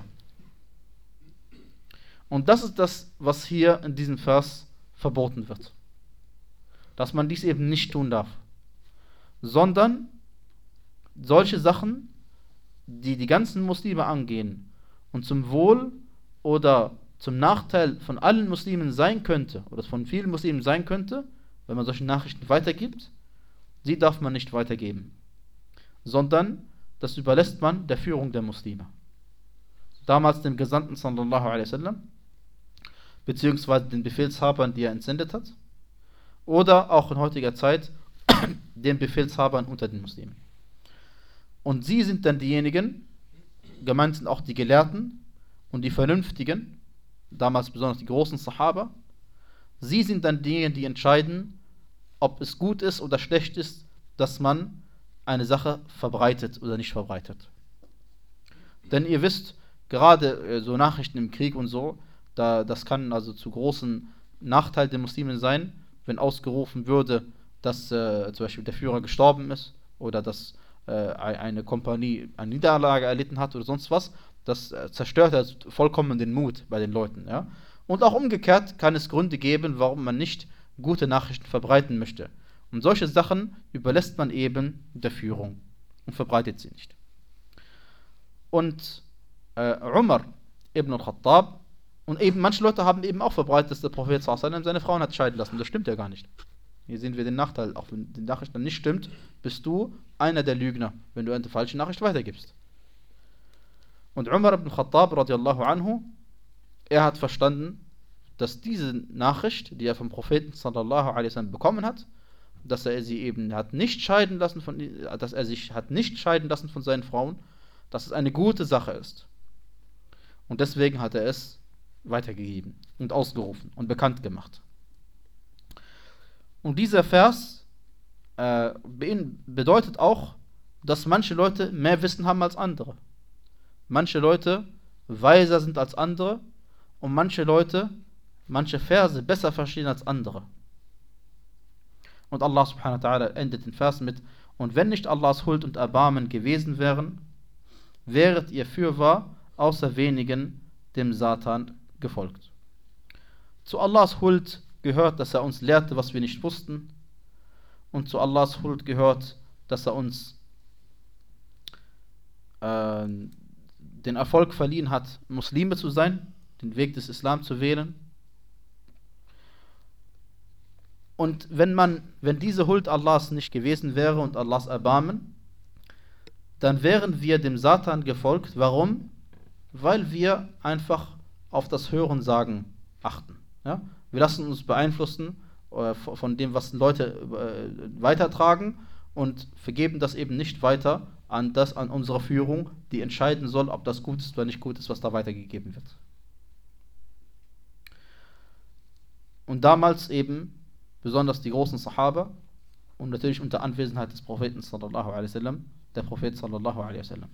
Und das ist das, was hier in diesem Vers verboten wird. Dass man dies eben nicht tun darf. Sondern solche Sachen, die die ganzen Muslime angehen und zum Wohl oder zum Nachteil von allen Muslimen sein könnte, oder von vielen Muslimen sein könnte, wenn man solche Nachrichten weitergibt, die darf man nicht weitergeben. Sondern das überlässt man der Führung der Muslime. Damals dem Gesandten sallallahu alaihi wasallam, beziehungsweise den Befehlshabern, die er entsendet hat, oder auch in heutiger Zeit den Befehlshabern unter den Muslimen. Und sie sind dann diejenigen, gemeint sind auch die Gelehrten und die Vernünftigen, damals besonders die großen Sahaba, sie sind dann diejenigen, die entscheiden, ob es gut ist oder schlecht ist, dass man eine Sache verbreitet oder nicht verbreitet. Denn ihr wisst, gerade so Nachrichten im Krieg und so, da, das kann also zu großen Nachteil der Muslimen sein, wenn ausgerufen würde, dass äh, zum Beispiel der Führer gestorben ist oder dass äh, eine Kompanie eine Niederlage erlitten hat oder sonst was. Das äh, zerstört halt vollkommen den Mut bei den Leuten. Ja? Und auch umgekehrt kann es Gründe geben, warum man nicht gute Nachrichten verbreiten möchte. Und solche Sachen überlässt man eben der Führung und verbreitet sie nicht. Und äh, Umar ibn al-Khattab und eben manche Leute haben eben auch verbreitet, dass der Prophet sallallahu alaihi wasallam seine Frauen hat scheiden lassen. Das stimmt ja gar nicht. Hier sehen wir den Nachteil. Auch wenn die Nachricht dann nicht stimmt, bist du einer der Lügner, wenn du eine falsche Nachricht weitergibst. Und Umar ibn Khattab radiallahu anhu, er hat verstanden, dass diese Nachricht, die er vom Propheten sallallahu alaihi wasallam bekommen hat, dass er sie eben hat nicht scheiden lassen von, dass er sich hat nicht scheiden lassen von seinen Frauen, dass es eine gute Sache ist. Und deswegen hat er es weitergegeben und ausgerufen und bekannt gemacht. Und dieser Vers äh, bedeutet auch, dass manche Leute mehr Wissen haben als andere. Manche Leute weiser sind als andere und manche Leute manche Verse besser verstehen als andere. Und Allah subhanahu wa ta'ala endet den Vers mit: Und wenn nicht Allahs Huld und Erbarmen gewesen wären, wäret ihr fürwahr außer wenigen dem Satan gefolgt. Zu Allahs Huld gehört, dass er uns lehrte, was wir nicht wussten, und zu Allahs Huld gehört, dass er uns äh, den Erfolg verliehen hat, Muslime zu sein, den Weg des Islam zu wählen. Und wenn man, wenn diese Huld Allahs nicht gewesen wäre und Allahs Erbarmen, dann wären wir dem Satan gefolgt. Warum? Weil wir einfach auf das Hörensagen achten. Ja? Wir lassen uns beeinflussen äh, von dem, was Leute äh, weitertragen und vergeben das eben nicht weiter an das, an unsere Führung, die entscheiden soll, ob das gut ist oder nicht gut ist, was da weitergegeben wird. Und damals eben, besonders die großen Sahaba und natürlich unter Anwesenheit des Propheten sallallahu alaihi wasallam, der Prophet sallallahu alaihi wasallam.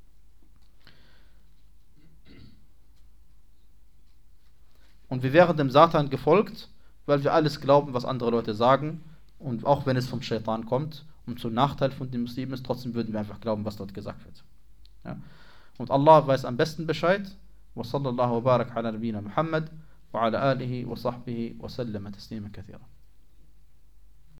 Und wir wären dem Satan gefolgt, weil wir alles glauben, was andere Leute sagen, und auch wenn es vom Shaitan kommt und zum Nachteil von den Muslimen ist, trotzdem würden wir einfach glauben, was dort gesagt wird. Ja? Und Allah weiß am besten Bescheid. Wa sallallahu wa barak ala nabina Muhammad wa ala alihi wa sahbihi wa sallama taslima kathira.